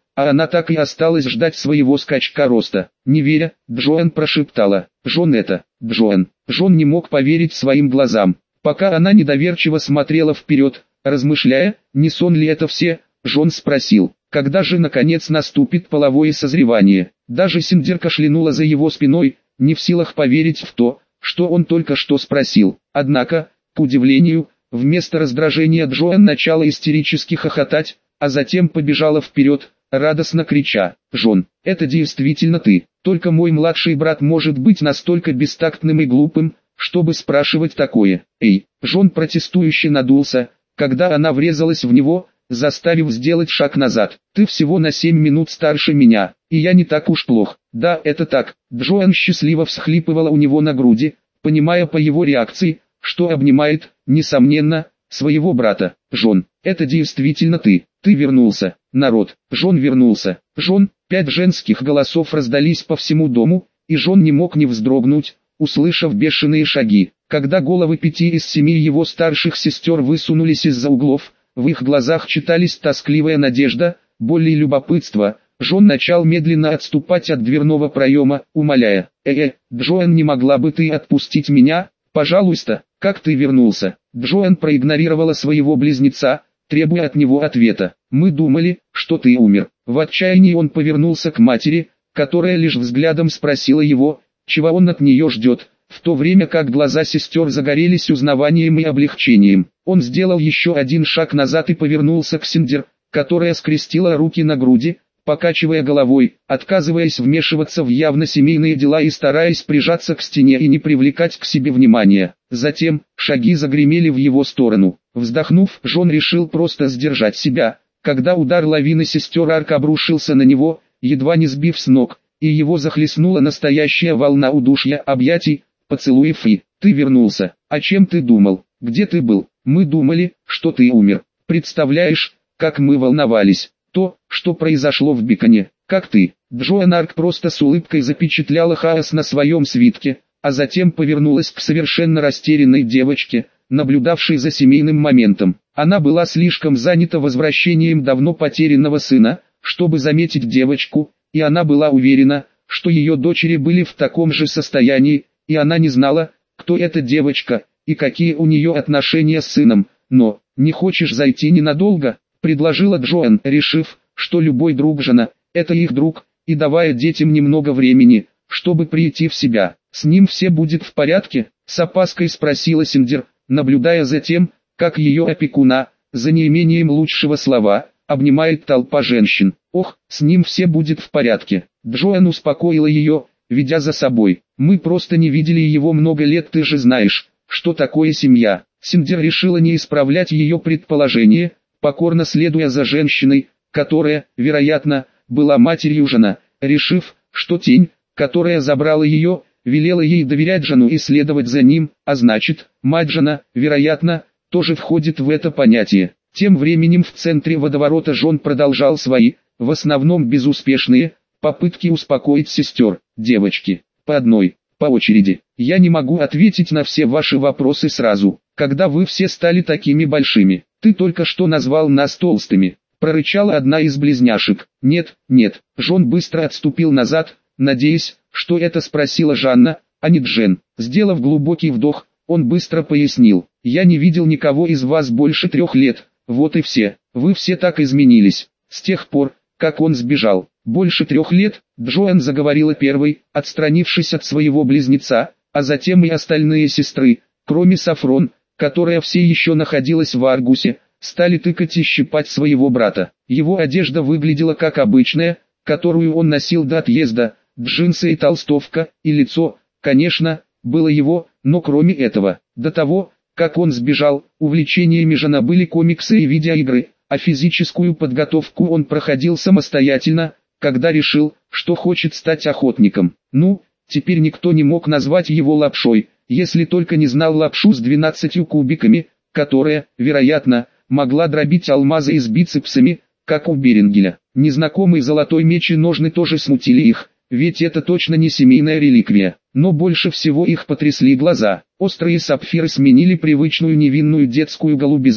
а она так и осталась ждать своего скачка роста. Не веря, Джоан прошептала: «Джон, это, Джоан». Джон не мог поверить своим глазам. Пока она недоверчиво смотрела вперед, размышляя, не сон ли это все, Джон спросил: «Когда же наконец наступит половое созревание?» Даже Синдер кашлянула за его спиной, не в силах поверить в то, что он только что спросил. Однако, к удивлению, вместо раздражения Джоан начала истерически хохотать, а затем побежала вперед, радостно крича: «Джон, это действительно ты! Только мой младший брат может быть настолько бестактным и глупым, чтобы спрашивать такое». «Эй!» Джон протестующе надулся, когда она врезалась в него, заставив сделать шаг назад. «Ты всего на семь минут старше меня, и я не так уж плох». «Да, это так». Джоан счастливо всхлипывала у него на груди, понимая по его реакции, что обнимает, несомненно, своего брата. «Джон, это действительно ты. Ты вернулся». «Народ, Джон вернулся». «Джон». Пять женских голосов раздались по всему дому, и Джон не мог не вздрогнуть, услышав бешеные шаги. Когда головы пяти из семи его старших сестер высунулись из-за углов, в их глазах читались тоскливая надежда, боль и любопытство. Джон начал медленно отступать от дверного проема, умоляя: «Э-э, Джоан, не могла бы ты отпустить меня? Пожалуйста, как ты вернулся?» Джоан проигнорировала своего близнеца, требуя от него ответа. «Мы думали, что ты умер». В отчаянии он повернулся к матери, которая лишь взглядом спросила его, чего он от нее ждет, в то время как глаза сестер загорелись узнаванием и облегчением. Он сделал еще один шаг назад и повернулся к Синдер, которая скрестила руки на груди, покачивая головой, отказываясь вмешиваться в явно семейные дела и стараясь прижаться к стене и не привлекать к себе внимания. Затем, шаги загремели в его сторону. Вздохнув, Джон решил просто сдержать себя, когда удар лавины сестер Арк обрушился на него, едва не сбив с ног, и его захлестнула настоящая волна удушья, объятий, поцелуев и «Ты вернулся. А чем ты думал? Где ты был? Мы думали, что ты умер. Представляешь, как мы волновались. То, что произошло в Биконе. Как ты?» Джоан Арк просто с улыбкой запечатляла хаос на своем свитке, а затем повернулась к совершенно растерянной девочке, наблюдавшей за семейным моментом. Она была слишком занята возвращением давно потерянного сына, чтобы заметить девочку, и она была уверена, что ее дочери были в таком же состоянии, и она не знала, кто эта девочка, и какие у нее отношения с сыном. «Но, не хочешь зайти ненадолго?» — предложила Джоан, решив, что любой друг жена — это их друг, и давая детям немного времени, чтобы прийти в себя. «С ним все будет в порядке?» — с опаской спросила Синдер, наблюдая за тем, как ее опекуна, за неимением лучшего слова, обнимает толпа женщин. «Ох, с ним все будет в порядке». Джоан успокоила ее, ведя за собой. «Мы просто не видели его много лет, ты же знаешь, что такое семья». Синдер решила не исправлять ее предположение, покорно следуя за женщиной, которая, вероятно, была матерью Жана, решив, что тень, которая забрала ее, велела ей доверять Жану и следовать за ним, а значит, мать Жана, вероятно, тоже входит в это понятие. Тем временем в центре водоворота Джон продолжал свои, в основном безуспешные, попытки успокоить сестер. «Девочки, по одной, по очереди. Я не могу ответить на все ваши вопросы сразу, когда вы все стали такими большими. Ты только что назвал нас толстыми», — прорычала одна из близняшек. «Нет, нет». Джон быстро отступил назад, надеясь, что это спросила Жанна, а не Джен. Сделав глубокий вдох, он быстро пояснил: «Я не видел никого из вас больше трех лет, вот и все. Вы все так изменились, с тех пор, как он сбежал». «Больше трех лет», — Джоан заговорила первой, отстранившись от своего близнеца, а затем и остальные сестры, кроме Сафрон, которая все еще находилась в Аргусе, стали тыкать и щипать своего брата. Его одежда выглядела как обычная, которую он носил до отъезда, джинсы и толстовка, и лицо, конечно, было его, но кроме этого, до того, как он сбежал, увлечениями Жана были комиксы и видеоигры, а физическую подготовку он проходил самостоятельно, когда решил, что хочет стать охотником. Ну, теперь никто не мог назвать его лапшой, если только не знал лапшу с двенадцатью кубиками, которая, вероятно, могла дробить алмазы и с бицепсами, как у Берингеля. Незнакомый золотой меч и ножны тоже смутили их, ведь это точно не семейная реликвия. Но больше всего их потрясли глаза. Острые сапфиры сменили привычную невинную детскую голубизну.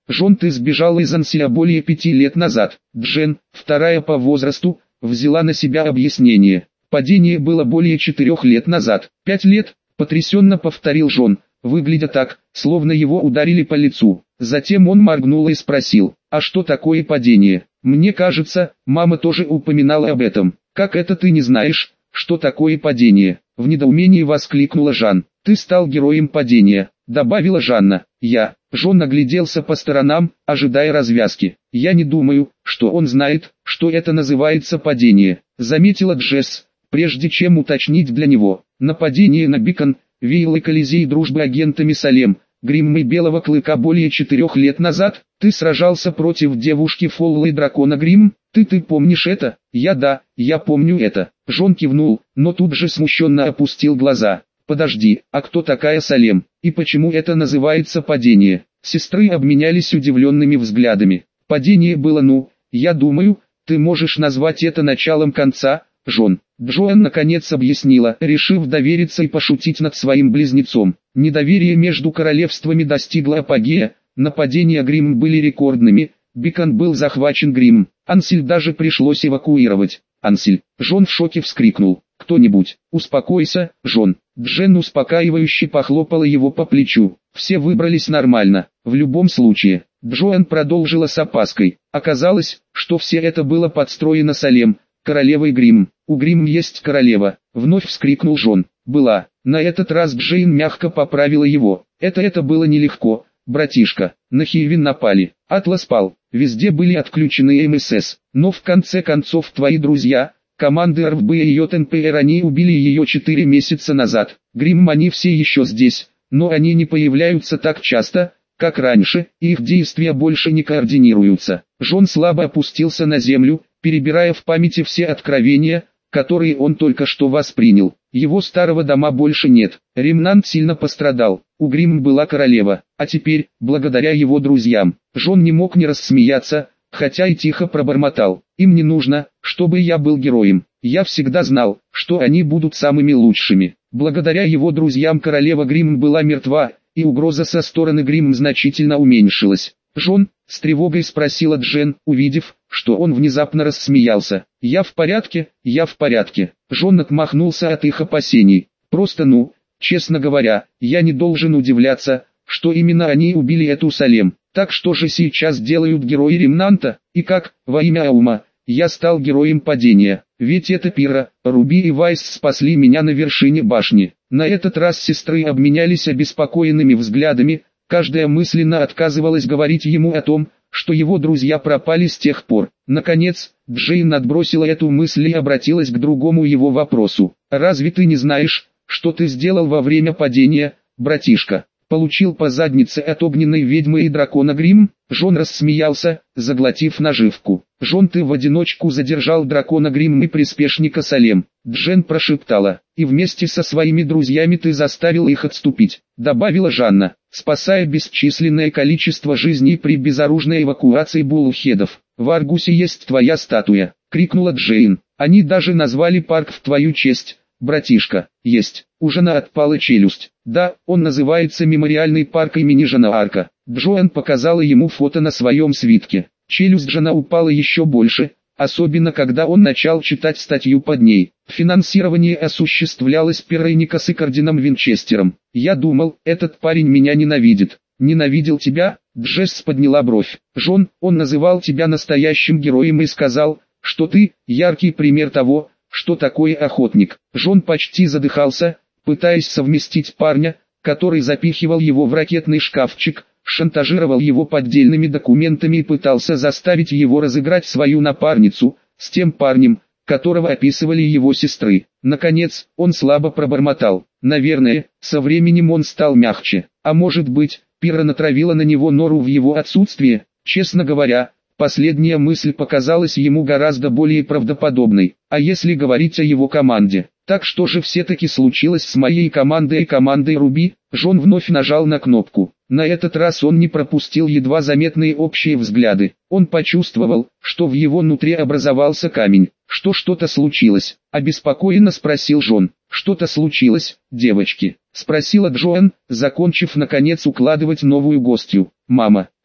Джон, ты сбежала из Ансиля более пяти лет назад. Джен, вторая по возрасту, взяла на себя объяснение. Падение было более четырех лет назад. Пять лет, потрясенно повторил Джон, выглядя так, словно его ударили по лицу. Затем он моргнул и спросил, а что такое падение? Мне кажется, мама тоже упоминала об этом. Как это ты не знаешь, что такое падение? В недоумении воскликнула Жан. Ты стал героем падения, добавила Жанна. Я. Джон огляделся по сторонам, ожидая развязки. Я не думаю, что он знает, что это называется падение, заметила Джесс, прежде чем уточнить для него. Нападение на Бикон, Вилл и Колизей дружбы агентами Салем, Гримм и Белого Клыка более четырех лет назад. Ты сражался против девушки Фолла и дракона Гримм? Ты ты помнишь это? Я да, я помню это. Джон кивнул, но тут же смущенно опустил глаза. Подожди, а кто такая Салем? И почему это называется падение? Сестры обменялись удивленными взглядами. Падение было, ну, я думаю, ты можешь назвать это началом конца, Джон. Джоан наконец объяснила, решив довериться и пошутить над своим близнецом. Недоверие между королевствами достигло апогея, нападения Гримм были рекордными, Бикон был захвачен Гримм, Ансиль даже пришлось эвакуировать. Ансиль, Джон в шоке вскрикнул. Кто-нибудь, успокойся, Джон. Джен успокаивающе похлопала его по плечу. Все выбрались нормально, в любом случае. Джоан продолжила с опаской. Оказалось, что все это было подстроено Салем, королевой Гримм. У Гримм есть королева, вновь вскрикнул Джон. Была. На этот раз Джейн мягко поправила его. Это это было нелегко, братишка. На Хейвен напали. Атлас пал. Везде были отключены эм эс эс. Но в конце концов твои друзья, команды эр эф бэ и ай ти эн пи эр, они убили ее четыре месяца назад. Гримм, они все еще здесь, но они не появляются так часто, как раньше, и их действия больше не координируются. Джон слабо опустился на землю, перебирая в памяти все откровения, которые он только что воспринял. Его старого дома больше нет. Ремнант сильно пострадал. У Гримм была королева, а теперь, благодаря его друзьям, Джон не мог не рассмеяться, хотя и тихо пробормотал. Им не нужно, чтобы я был героем. Я всегда знал, что они будут самыми лучшими. Благодаря его друзьям королева Гримм была мертва, и угроза со стороны Гримм значительно уменьшилась. Джон, с тревогой спросила Джен, увидев, что он внезапно рассмеялся. «Я в порядке, я в порядке». Джон отмахнулся от их опасений. «Просто ну, честно говоря, я не должен удивляться, что именно они убили эту Салем. Так что же сейчас делают герои Ремнанта? И как, во имя Аума, я стал героем падения? Ведь это Пира, Руби и Вайс спасли меня на вершине башни». На этот раз сестры обменялись обеспокоенными взглядами, каждая мысленно отказывалась говорить ему о том, что его друзья пропали с тех пор. Наконец, Джейн отбросила эту мысль и обратилась к другому его вопросу. «Разве ты не знаешь, что ты сделал во время падения, братишка? Получил по заднице от огненной ведьмы и дракона Гримм?» Джон рассмеялся, заглотив наживку. «Джон, ты в одиночку задержал дракона Гримм и приспешника Салем». Джен прошептала. «И вместе со своими друзьями ты заставил их отступить», добавила Жанна, «спасая бесчисленное количество жизней при безоружной эвакуации буллхедов. В Аргусе есть твоя статуя», крикнула Джейн. «Они даже назвали парк в твою честь, братишка». «Есть». У Жана отпала челюсть. «Да, он называется Мемориальный парк имени Жана Арка». Джоан показала ему фото на своем свитке. Челюсть Жана упала еще больше, особенно когда он начал читать статью под ней. Финансирование осуществлялось Перой Никас и Кардином Винчестером. «Я думал, этот парень меня ненавидит». «Ненавидел тебя?» Джесс подняла бровь. «Джон, он называл тебя настоящим героем и сказал, что ты – яркий пример того, что такое охотник». Джон почти задыхался, пытаясь совместить парня, который запихивал его в ракетный шкафчик, шантажировал его поддельными документами и пытался заставить его разыграть свою напарницу, с тем парнем, которого описывали его сестры. Наконец, он слабо пробормотал. Наверное, со временем он стал мягче. А может быть, Пира натравила на него нору в его отсутствие? Честно говоря, последняя мысль показалась ему гораздо более правдоподобной. А если говорить о его команде? Так что же все-таки случилось с моей командой и командой Руби? Джон вновь нажал на кнопку. На этот раз он не пропустил едва заметные общие взгляды. Он почувствовал, что в его нутре образовался камень. Что что-то случилось? Обеспокоенно спросил Джон. Что-то случилось, девочки? Спросила Джоан, закончив наконец укладывать новую гостью. Мама,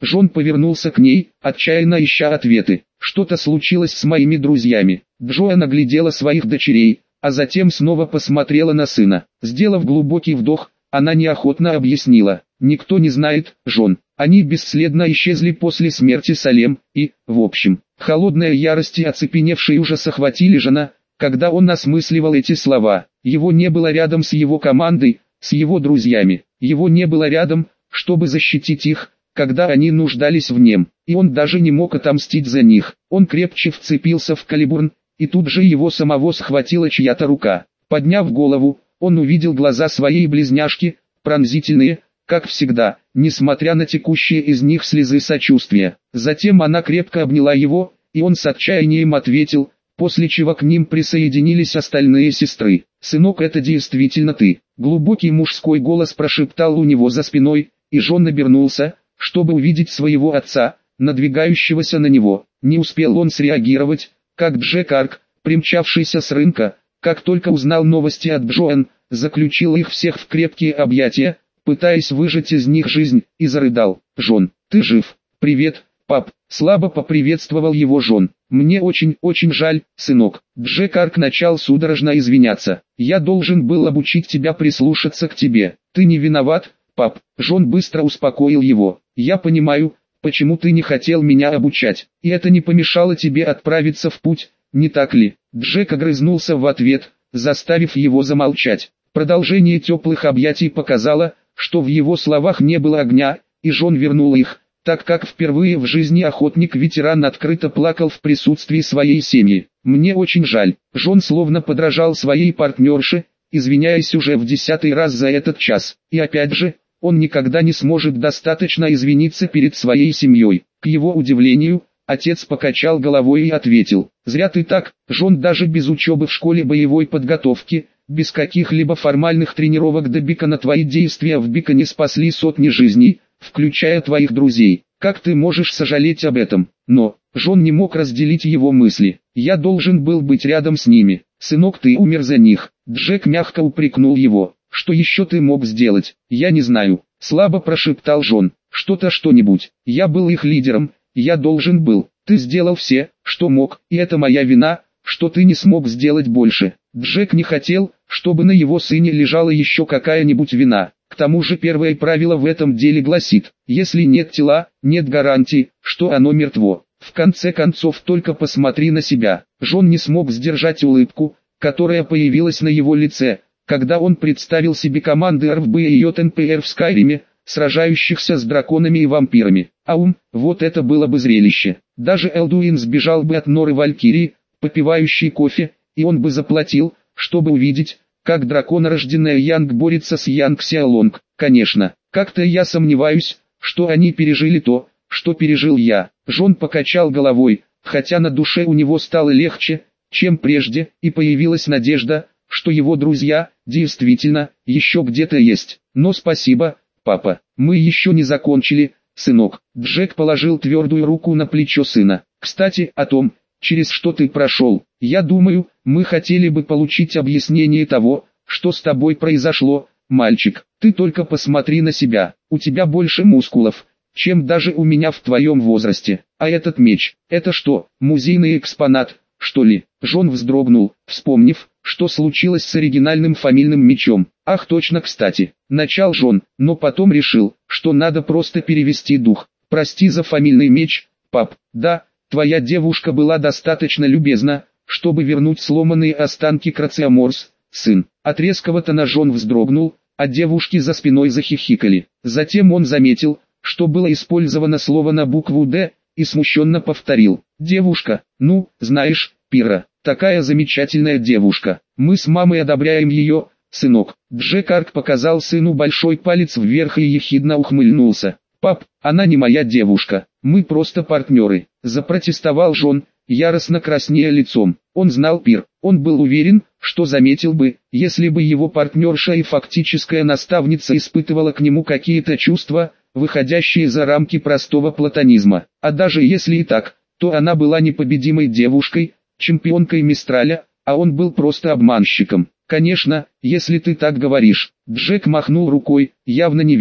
Джон повернулся к ней, отчаянно ища ответы. Что-то случилось с моими друзьями. Джоан оглядела своих дочерей, а затем снова посмотрела на сына. Сделав глубокий вдох, она неохотно объяснила. Никто не знает, Джон. Они бесследно исчезли после смерти Салем, и, в общем, холодная ярость и оцепеневший ужас охватили Жона, когда он осмысливал эти слова. Его не было рядом с его командой, с его друзьями. Его не было рядом, чтобы защитить их, когда они нуждались в нем. И он даже не мог отомстить за них. Он крепче вцепился в Калибурн, и тут же его самого схватила чья-то рука. Подняв голову, он увидел глаза своей близняшки, пронзительные, как всегда, несмотря на текущие из них слезы сочувствия. Затем она крепко обняла его, и он с отчаянием ответил, после чего к ним присоединились остальные сестры. «Сынок, это действительно ты». Глубокий мужской голос прошептал у него за спиной, и Джон обернулся, чтобы увидеть своего отца, надвигающегося на него. Не успел он среагировать, как Джек Арк, примчавшийся с рынка, как только узнал новости от Джоан, заключил их всех в крепкие объятия, пытаясь выжать из них жизнь, и зарыдал. «Джон, ты жив? Привет, пап!» Слабо поприветствовал его Джон. «Мне очень-очень жаль, сынок». Джек Арк начал судорожно извиняться. «Я должен был обучить тебя прислушаться к тебе. Ты не виноват, пап». Джон быстро успокоил его. «Я понимаю, почему ты не хотел меня обучать, и это не помешало тебе отправиться в путь, не так ли?» Джек огрызнулся в ответ, заставив его замолчать. Продолжение теплых объятий показало, что в его словах не было огня, и Джон вернул их, так как впервые в жизни охотник-ветеран открыто плакал в присутствии своей семьи. «Мне очень жаль». Джон словно подражал своей партнерше, извиняясь уже в десятый раз за этот час. И опять же, он никогда не сможет достаточно извиниться перед своей семьей. К его удивлению, отец покачал головой и ответил: «Зря ты так, Джон, даже без учебы в школе боевой подготовки, без каких-либо формальных тренировок до Бикона твои действия в Биконе спасли сотни жизней, включая твоих друзей. Как ты можешь сожалеть об этом?» Но Джон не мог разделить его мысли. «Я должен был быть рядом с ними. Сынок, ты умер за них». Джек мягко упрекнул его. «Что еще ты мог сделать?» «Я не знаю», — слабо прошептал Джон. «Что-то что-нибудь. Я был их лидером, я должен был. Ты сделал все, что мог, и это моя вина, что ты не смог сделать больше». Джек не хотел, чтобы на его сыне лежала еще какая-нибудь вина. К тому же первое правило в этом деле гласит: если нет тела, нет гарантии, что оно мертво. В конце концов, только посмотри на себя. Джон не смог сдержать улыбку, которая появилась на его лице, когда он представил себе команды эр эф бэ и эн пэ эр в Скайриме, сражающихся с драконами и вампирами. Аум, вот это было бы зрелище. Даже Элдуин сбежал бы от Норы Валькирии, попивающей кофе, и он бы заплатил, чтобы увидеть, как драконорожденная Янг борется с Янг Сяолонг. Конечно, как-то я сомневаюсь, что они пережили то, что пережил я. Джон покачал головой, хотя на душе у него стало легче, чем прежде, и появилась надежда, что его друзья, действительно, еще где-то есть. Но спасибо, папа, мы еще не закончили, сынок. Джек положил твердую руку на плечо сына. Кстати, о том, через что ты прошел. Я думаю, мы хотели бы получить объяснение того, что с тобой произошло, мальчик. Ты только посмотри на себя. У тебя больше мускулов, чем даже у меня в твоем возрасте. А этот меч, это что, музейный экспонат, что ли? Джон вздрогнул, вспомнив, что случилось с оригинальным фамильным мечом. Ах, точно, кстати. Начал Джон, но потом решил, что надо просто перевести дух. Прости за фамильный меч, пап. Да, твоя девушка была достаточно любезна, чтобы вернуть сломанные останки Крациоморс, сын. От резкого тона Джон вздрогнул, а девушки за спиной захихикали. Затем он заметил, что было использовано слово на букву «Д», и смущенно повторил: «Девушка, ну, знаешь, Пира, такая замечательная девушка. Мы с мамой одобряем ее, сынок». Джек Арк показал сыну большой палец вверх и ехидно ухмыльнулся. «Пап, она не моя девушка, мы просто партнеры», — запротестовал Джон, яростно краснея лицом. Он знал Пир, он был уверен, что заметил бы, если бы его партнерша и фактическая наставница испытывала к нему какие-то чувства, выходящие за рамки простого платонизма. А даже если и так, то она была непобедимой девушкой, чемпионкой Мистраля, а он был просто обманщиком. «Конечно, если ты так говоришь». Джек махнул рукой, явно не веря,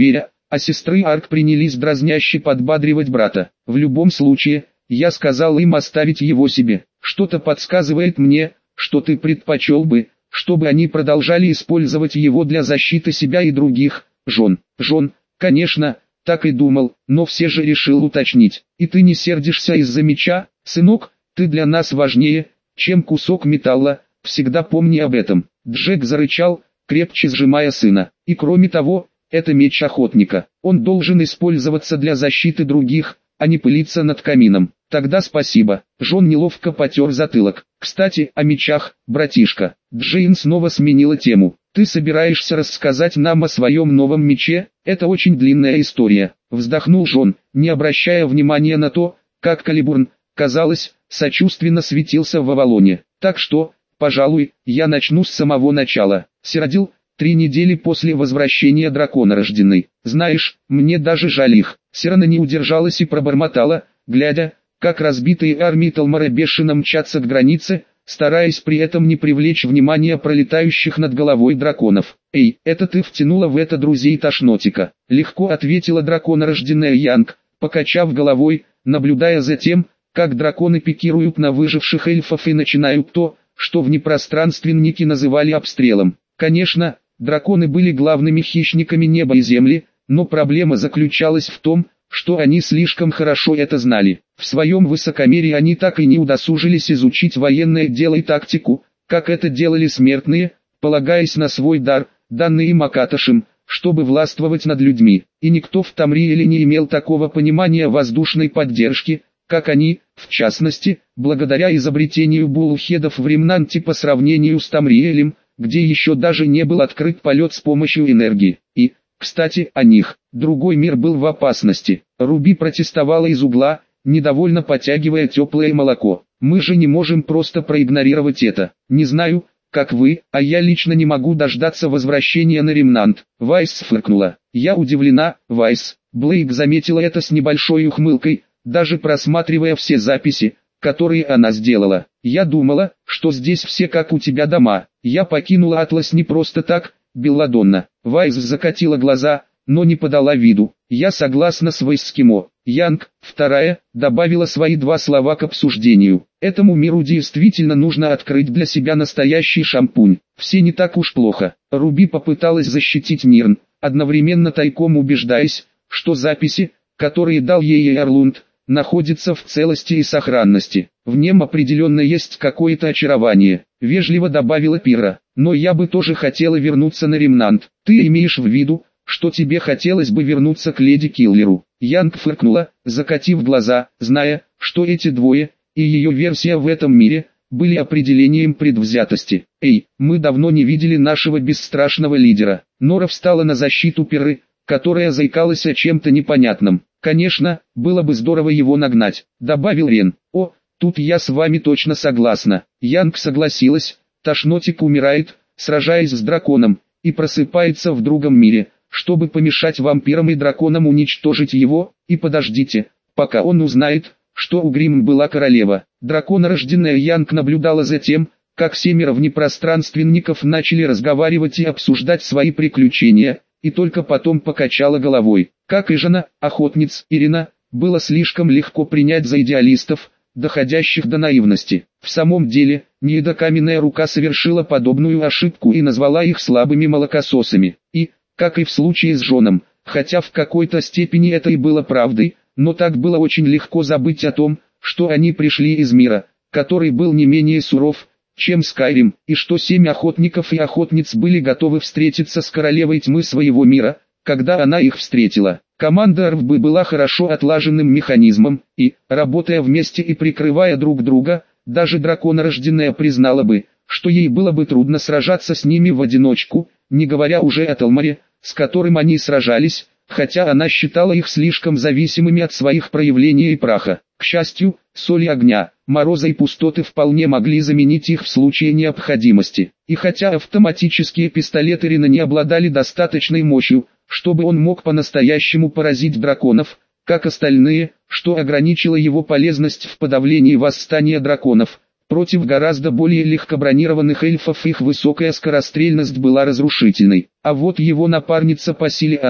а сестры Арк принялись дразняще подбадривать брата. В любом случае, я сказал им оставить его себе. Что-то подсказывает мне, что ты предпочел бы, чтобы они продолжали использовать его для защиты себя и других, Жон. Жон, конечно, так и думал, но все же решил уточнить. И ты не сердишься из-за меча, сынок, ты для нас важнее, чем кусок металла, всегда помни об этом. Джек зарычал, крепче сжимая сына. И кроме того, это меч охотника. Он должен использоваться для защиты других, а не пылиться над камином. Тогда спасибо. Жон неловко потер затылок. Кстати, о мечах, братишка. Джейн снова сменила тему. Ты собираешься рассказать нам о своем новом мече? Это очень длинная история. Вздохнул Жон, не обращая внимания на то, как Калибурн, казалось, сочувственно светился в Авалоне. Так что, пожалуй, я начну с самого начала. Сиродил, три недели после возвращения драконорожденной. Знаешь, мне даже жаль их. Сирана не удержалась и пробормотала, глядя, как разбитые армии Талмара бешено мчатся к границе, стараясь при этом не привлечь внимания пролетающих над головой драконов. «Эй, это ты втянула в это друзей Тошнотика», — легко ответила драконорожденная Янг, покачав головой, наблюдая за тем, как драконы пикируют на выживших эльфов и начинают то, что внепространственники называли обстрелом. Конечно, драконы были главными хищниками неба и земли, но проблема заключалась в том, что они слишком хорошо это знали. В своем высокомерии они так и не удосужились изучить военное дело и тактику, как это делали смертные, полагаясь на свой дар, данный им Акатошем, чтобы властвовать над людьми. И никто в Тамриэле не имел такого понимания воздушной поддержки, как они, в частности, благодаря изобретению буллхедов в Ремнанте по сравнению с Тамриэлем, где еще даже не был открыт полет с помощью энергии. И, кстати, о них. Другой мир был в опасности. Руби протестовала из угла, недовольно потягивая теплое молоко. Мы же не можем просто проигнорировать это. Не знаю, как вы, а я лично не могу дождаться возвращения на Ремнант. Вайс фыркнула. Я удивлена, Вайс. Блейк заметила это с небольшой ухмылкой, даже просматривая все записи, которые она сделала. Я думала, что здесь все как у тебя дома. Я покинула Атлас не просто так, Белладонна. Вайс закатила глаза, но не подала виду. Я согласна с Вайскимо. Янг, вторая, добавила свои два слова к обсуждению. Этому миру действительно нужно открыть для себя настоящий шампунь. Все не так уж плохо. Руби попыталась защитить Нирн, одновременно тайком убеждаясь, что записи, которые дал ей Эрлунд, находятся в целости и сохранности. В нем определенно есть какое-то очарование, вежливо добавила Пира. Но я бы тоже хотела вернуться на Ремнант. Ты имеешь в виду, что тебе хотелось бы вернуться к леди Киллеру? Янг фыркнула, закатив глаза, зная, что эти двое, и ее версия в этом мире, были определением предвзятости. Эй, мы давно не видели нашего бесстрашного лидера. Нора встала на защиту Пиры, которая заикалась о чем-то непонятном. Конечно, было бы здорово его нагнать, добавил Рен. О, тут я с вами точно согласна. Янг согласилась, Тошнотик умирает, сражаясь с драконом, и просыпается в другом мире, чтобы помешать вампирам и драконам уничтожить его, и подождите, пока он узнает, что у Гримм была королева. Драконорожденная Янг наблюдала за тем, как семеро внепространственников начали разговаривать и обсуждать свои приключения, и только потом покачала головой. Как и жена, охотниц Ирина, было слишком легко принять за идеалистов, доходящих до наивности. В самом деле, недокаменная рука совершила подобную ошибку и назвала их слабыми молокососами. И, как и в случае с Жоном, хотя в какой-то степени это и было правдой, но так было очень легко забыть о том, что они пришли из мира, который был не менее суров, чем Скайрим, и что семь охотников и охотниц были готовы встретиться с королевой тьмы своего мира, когда она их встретила. Команда эр эф бэ была хорошо отлаженным механизмом, и, работая вместе и прикрывая друг друга, даже драконорожденная признала бы, что ей было бы трудно сражаться с ними в одиночку, не говоря уже о Талмаре, с которым они сражались, хотя она считала их слишком зависимыми от своих проявлений и праха. К счастью, соли огня, мороза и пустоты вполне могли заменить их в случае необходимости. И хотя автоматические пистолеты Рина не обладали достаточной мощью, чтобы он мог по-настоящему поразить драконов, как остальные, что ограничило его полезность в подавлении восстания драконов, против гораздо более легкобронированных эльфов их высокая скорострельность была разрушительной. А вот его напарница по силе она,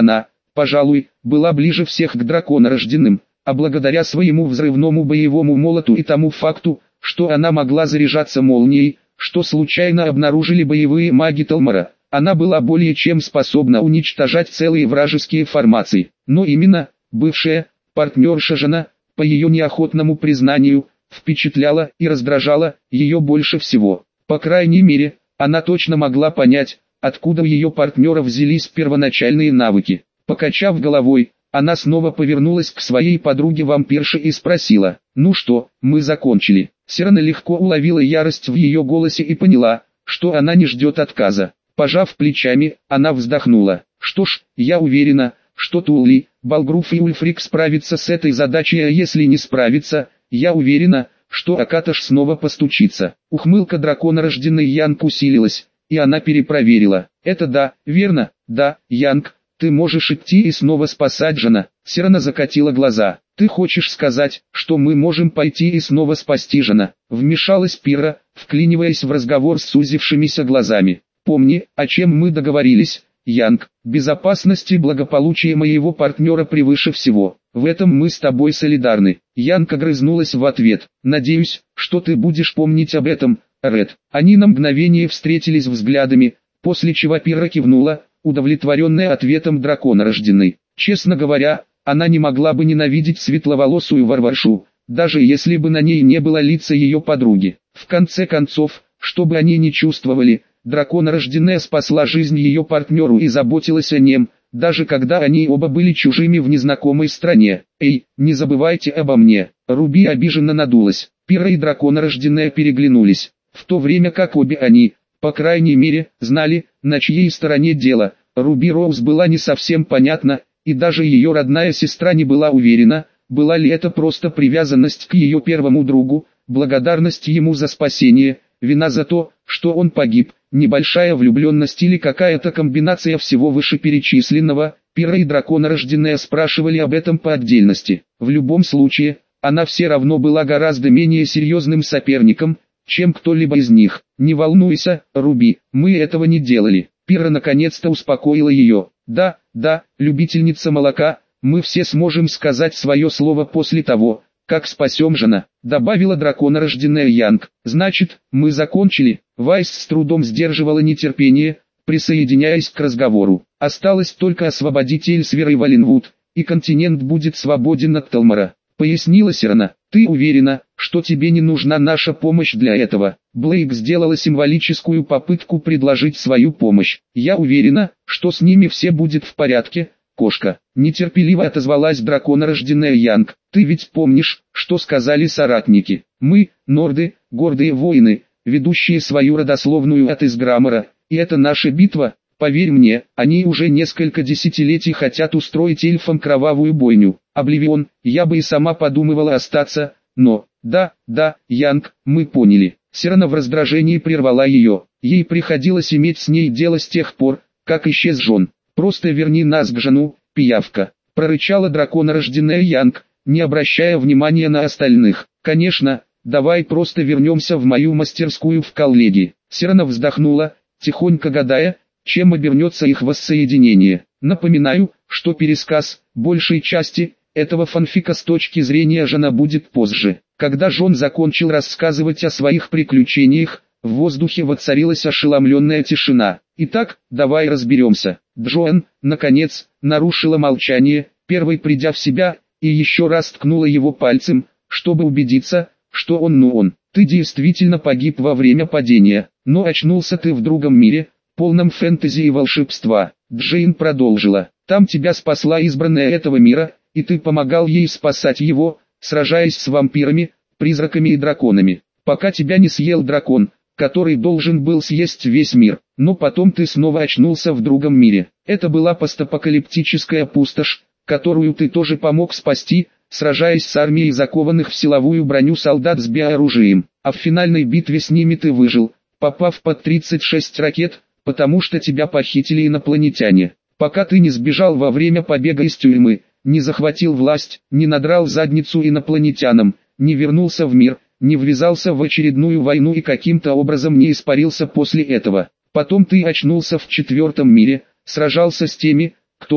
пожалуй, была ближе всех к драконорожденным, а благодаря своему взрывному боевому молоту и тому факту, что она могла заряжаться молнией, что случайно обнаружили боевые маги Талмара, она была более чем способна уничтожать целые вражеские формации. Но именно, бывшая партнерша жена, по ее неохотному признанию, впечатляла и раздражала ее больше всего. По крайней мере, она точно могла понять, откуда у ее партнера взялись первоначальные навыки. Покачав головой, она снова повернулась к своей подруге-вампирше и спросила: «Ну что, мы закончили?» Сирена легко уловила ярость в ее голосе и поняла, что она не ждет отказа. Пожав плечами, она вздохнула. «Что ж, я уверена, что Тулли, Балгруф и Ульфрик справятся с этой задачей, а если не справятся, я уверена, что Акаташ снова постучится». Ухмылка драконорожденной Янг усилилась, и она перепроверила. «Это да, верно, да, Янг, ты можешь идти и снова спасать Жана». Сирена закатила глаза. «Ты хочешь сказать, что мы можем пойти и снова спасти Жана?» Вмешалась Пира, вклиниваясь в разговор с сузившимися глазами. «Помни, о чем мы договорились, Янг. Безопасность и благополучие моего партнера превыше всего. В этом мы с тобой солидарны». Янг огрызнулась в ответ. «Надеюсь, что ты будешь помнить об этом, Ред». Они на мгновение встретились взглядами, после чего Пира кивнула, удовлетворенная ответом драконорожденной. Честно говоря, она не могла бы ненавидеть светловолосую варваршу, даже если бы на ней не было лица ее подруги. В конце концов, что бы они ни чувствовали, драконорожденная спасла жизнь ее партнеру и заботилась о нем, даже когда они оба были чужими в незнакомой стране. «Эй, не забывайте обо мне!» Руби обиженно надулась. Пира и драконорожденная переглянулись, в то время как обе они, по крайней мере, знали, на чьей стороне дело. Руби Роуз была не совсем понятна, и даже ее родная сестра не была уверена, была ли это просто привязанность к ее первому другу, благодарность ему за спасение, вина за то, что он погиб, небольшая влюбленность или какая-то комбинация всего вышеперечисленного. Пира и драконорожденная спрашивали об этом по отдельности. В любом случае, она все равно была гораздо менее серьезным соперником, чем кто-либо из них. «Не волнуйся, Руби, мы этого не делали». Пира наконец-то успокоила ее. «Да, да, любительница молока, мы все сможем сказать свое слово после того, как спасем Жана», добавила драконорожденная Янг. «Значит, мы закончили?» Вайс с трудом сдерживала нетерпение, присоединяясь к разговору. «Осталось только освободить Эльсвер и Валенвуд, и континент будет свободен от Талмара», пояснила Сирена. «Ты уверена, что тебе не нужна наша помощь для этого?» Блейк сделала символическую попытку предложить свою помощь. «Я уверена, что с ними все будет в порядке, кошка», нетерпеливо отозвалась драконорожденная Янг. «Ты ведь помнишь, что сказали соратники? Мы, норды, гордые воины, ведущие свою родословную от Изграмора, и это наша битва. Поверь мне, они уже несколько десятилетий хотят устроить эльфам кровавую бойню. Обливион, я бы и сама подумывала остаться, но, да, да, Янг, мы поняли». Сирена в раздражении прервала ее. Ей приходилось иметь с ней дело с тех пор, как исчез Жон. «Просто верни нас к Жону, пиявка», прорычала драконорожденная Янг, не обращая внимания на остальных. «Конечно, давай просто вернемся в мою мастерскую в Каллеге». Сирена вздохнула, тихонько гадая, чем обернется их воссоединение. Напоминаю, что пересказ большей части этого фанфика с точки зрения Жона будет позже. Когда Жон закончил рассказывать о своих приключениях, в воздухе воцарилась ошеломленная тишина. «Итак, давай разберемся». Джоан, наконец, нарушила молчание, первой придя в себя, и еще раз ткнула его пальцем, чтобы убедиться, что он ну он. «Ты действительно погиб во время падения, но очнулся ты в другом мире, полном фэнтези и волшебства». Джейн продолжила. «Там тебя спасла избранная этого мира, и ты помогал ей спасать его, сражаясь с вампирами, призраками и драконами, пока тебя не съел дракон, который должен был съесть весь мир. Но потом ты снова очнулся в другом мире. Это была постапокалиптическая пустошь, которую ты тоже помог спасти, сражаясь с армией закованных в силовую броню солдат с биооружием. А в финальной битве с ними ты выжил, попав под тридцать шесть ракет, потому что тебя похитили инопланетяне. Пока ты не сбежал во время побега из тюрьмы, не захватил власть, не надрал задницу инопланетянам, не вернулся в мир, не ввязался в очередную войну и каким-то образом не испарился после этого. Потом ты очнулся в четвертом мире, сражался с теми, кто,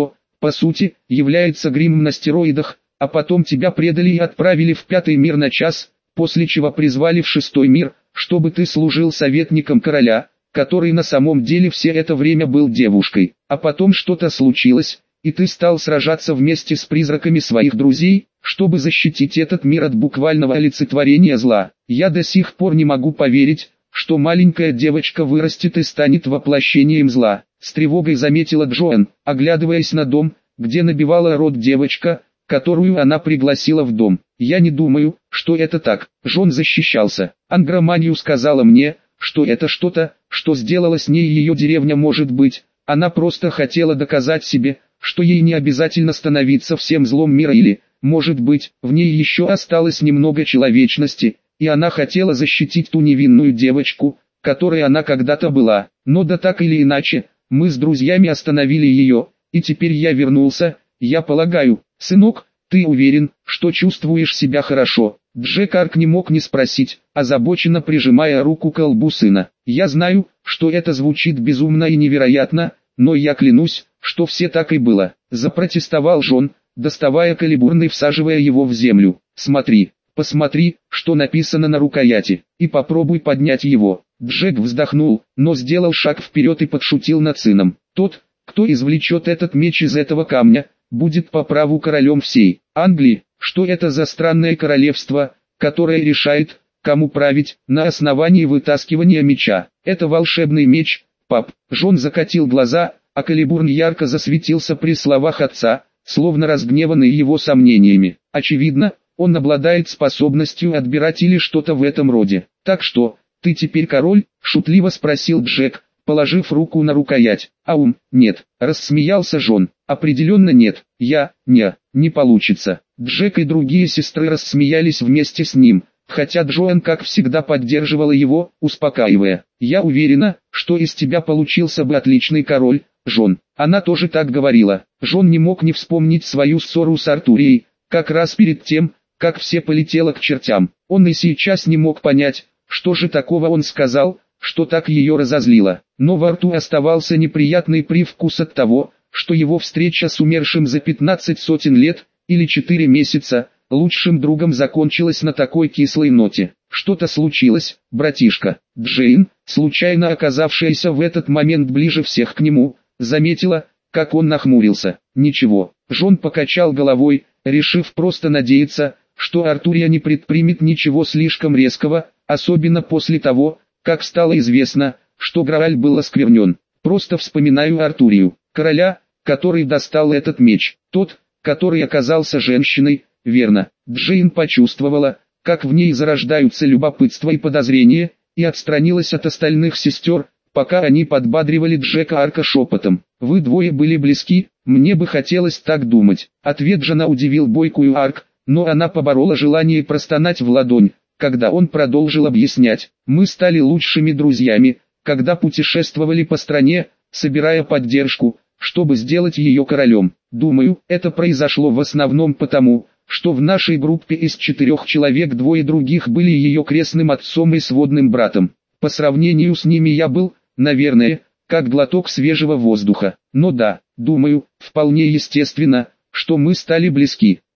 по сути, является гримом на стероидах, а потом тебя предали и отправили в пятый мир на час, после чего призвали в шестой мир, чтобы ты служил советником короля, который на самом деле все это время был девушкой. А потом что-то случилось, и ты стал сражаться вместе с призраками своих друзей, чтобы защитить этот мир от буквального олицетворения зла. Я до сих пор не могу поверить, что маленькая девочка вырастет и станет воплощением зла. С тревогой заметила Джоан, оглядываясь на дом, где набивала рот девочка, которую она пригласила в дом. Я не думаю, что это так. Джон защищался. Ангроманию сказала мне, что это что-то, что сделала с ней ее деревня, может быть. Она просто хотела доказать себе, что ей не обязательно становиться всем злом мира, или, может быть, в ней еще осталось немного человечности, и она хотела защитить ту невинную девочку, которой она когда-то была. Но да так или иначе, мы с друзьями остановили ее, и теперь я вернулся. Я полагаю, сынок, ты уверен, что чувствуешь себя хорошо? Джек Арк не мог не спросить, озабоченно прижимая руку к лбу сына. Я знаю, что это звучит безумно и невероятно, но я клянусь, что все так и было. Запротестовал Джон, доставая калибурн и всаживая его в землю. Смотри, посмотри, что написано на рукояти, и попробуй поднять его. Джек вздохнул, но сделал шаг вперед и подшутил над сыном. Тот, кто извлечет этот меч из этого камня, будет по праву королем всей Англии. Что это за странное королевство, которое решает, кому править, на основании вытаскивания меча? Это волшебный меч, пап. Джон закатил глаза, а калибурн ярко засветился при словах отца, словно разгневанный его сомнениями. Очевидно, он обладает способностью отбирать или что-то в этом роде. Так что, ты теперь король? Шутливо спросил Джек, положив руку на рукоять. Аум, нет, рассмеялся Джон. Определенно нет, я, не, не получится. Джек и другие сестры рассмеялись вместе с ним, хотя Джоан как всегда поддерживала его, успокаивая. Я уверена, что из тебя получился бы отличный король, Джон. Она тоже так говорила. Джон не мог не вспомнить свою ссору с Артурией, как раз перед тем, как все полетело к чертям. Он и сейчас не мог понять, что же такого он сказал, что так ее разозлило. Но во рту оставался неприятный привкус от того, что его встреча с умершим за пятнадцать сотен лет, или четыре месяца, лучшим другом закончилась на такой кислой ноте. Что-то случилось, братишка. Джейн, случайно оказавшаяся в этот момент ближе всех к нему, заметила, как он нахмурился. Ничего. Джон покачал головой, решив просто надеяться, что Артурия не предпримет ничего слишком резкого, особенно после того, как стало известно, что Грааль был осквернен. Просто вспоминаю Артурию, короля, который достал этот меч, тот, который оказался женщиной, верно. Джейн почувствовала, как в ней зарождаются любопытство и подозрение, и отстранилась от остальных сестер, пока они подбадривали Джека Арка шепотом. «Вы двое были близки, мне бы хотелось так думать». Ответ жена удивил бойкую Арк, но она поборола желание простонать в ладонь, когда он продолжил объяснять. «Мы стали лучшими друзьями, когда путешествовали по стране, собирая поддержку, чтобы сделать ее королем. Думаю, это произошло в основном потому, что в нашей группе из четырех человек двое других были ее крестным отцом и сводным братом. По сравнению с ними я был, наверное, как глоток свежего воздуха. Но да, думаю, вполне естественно, что мы стали близки.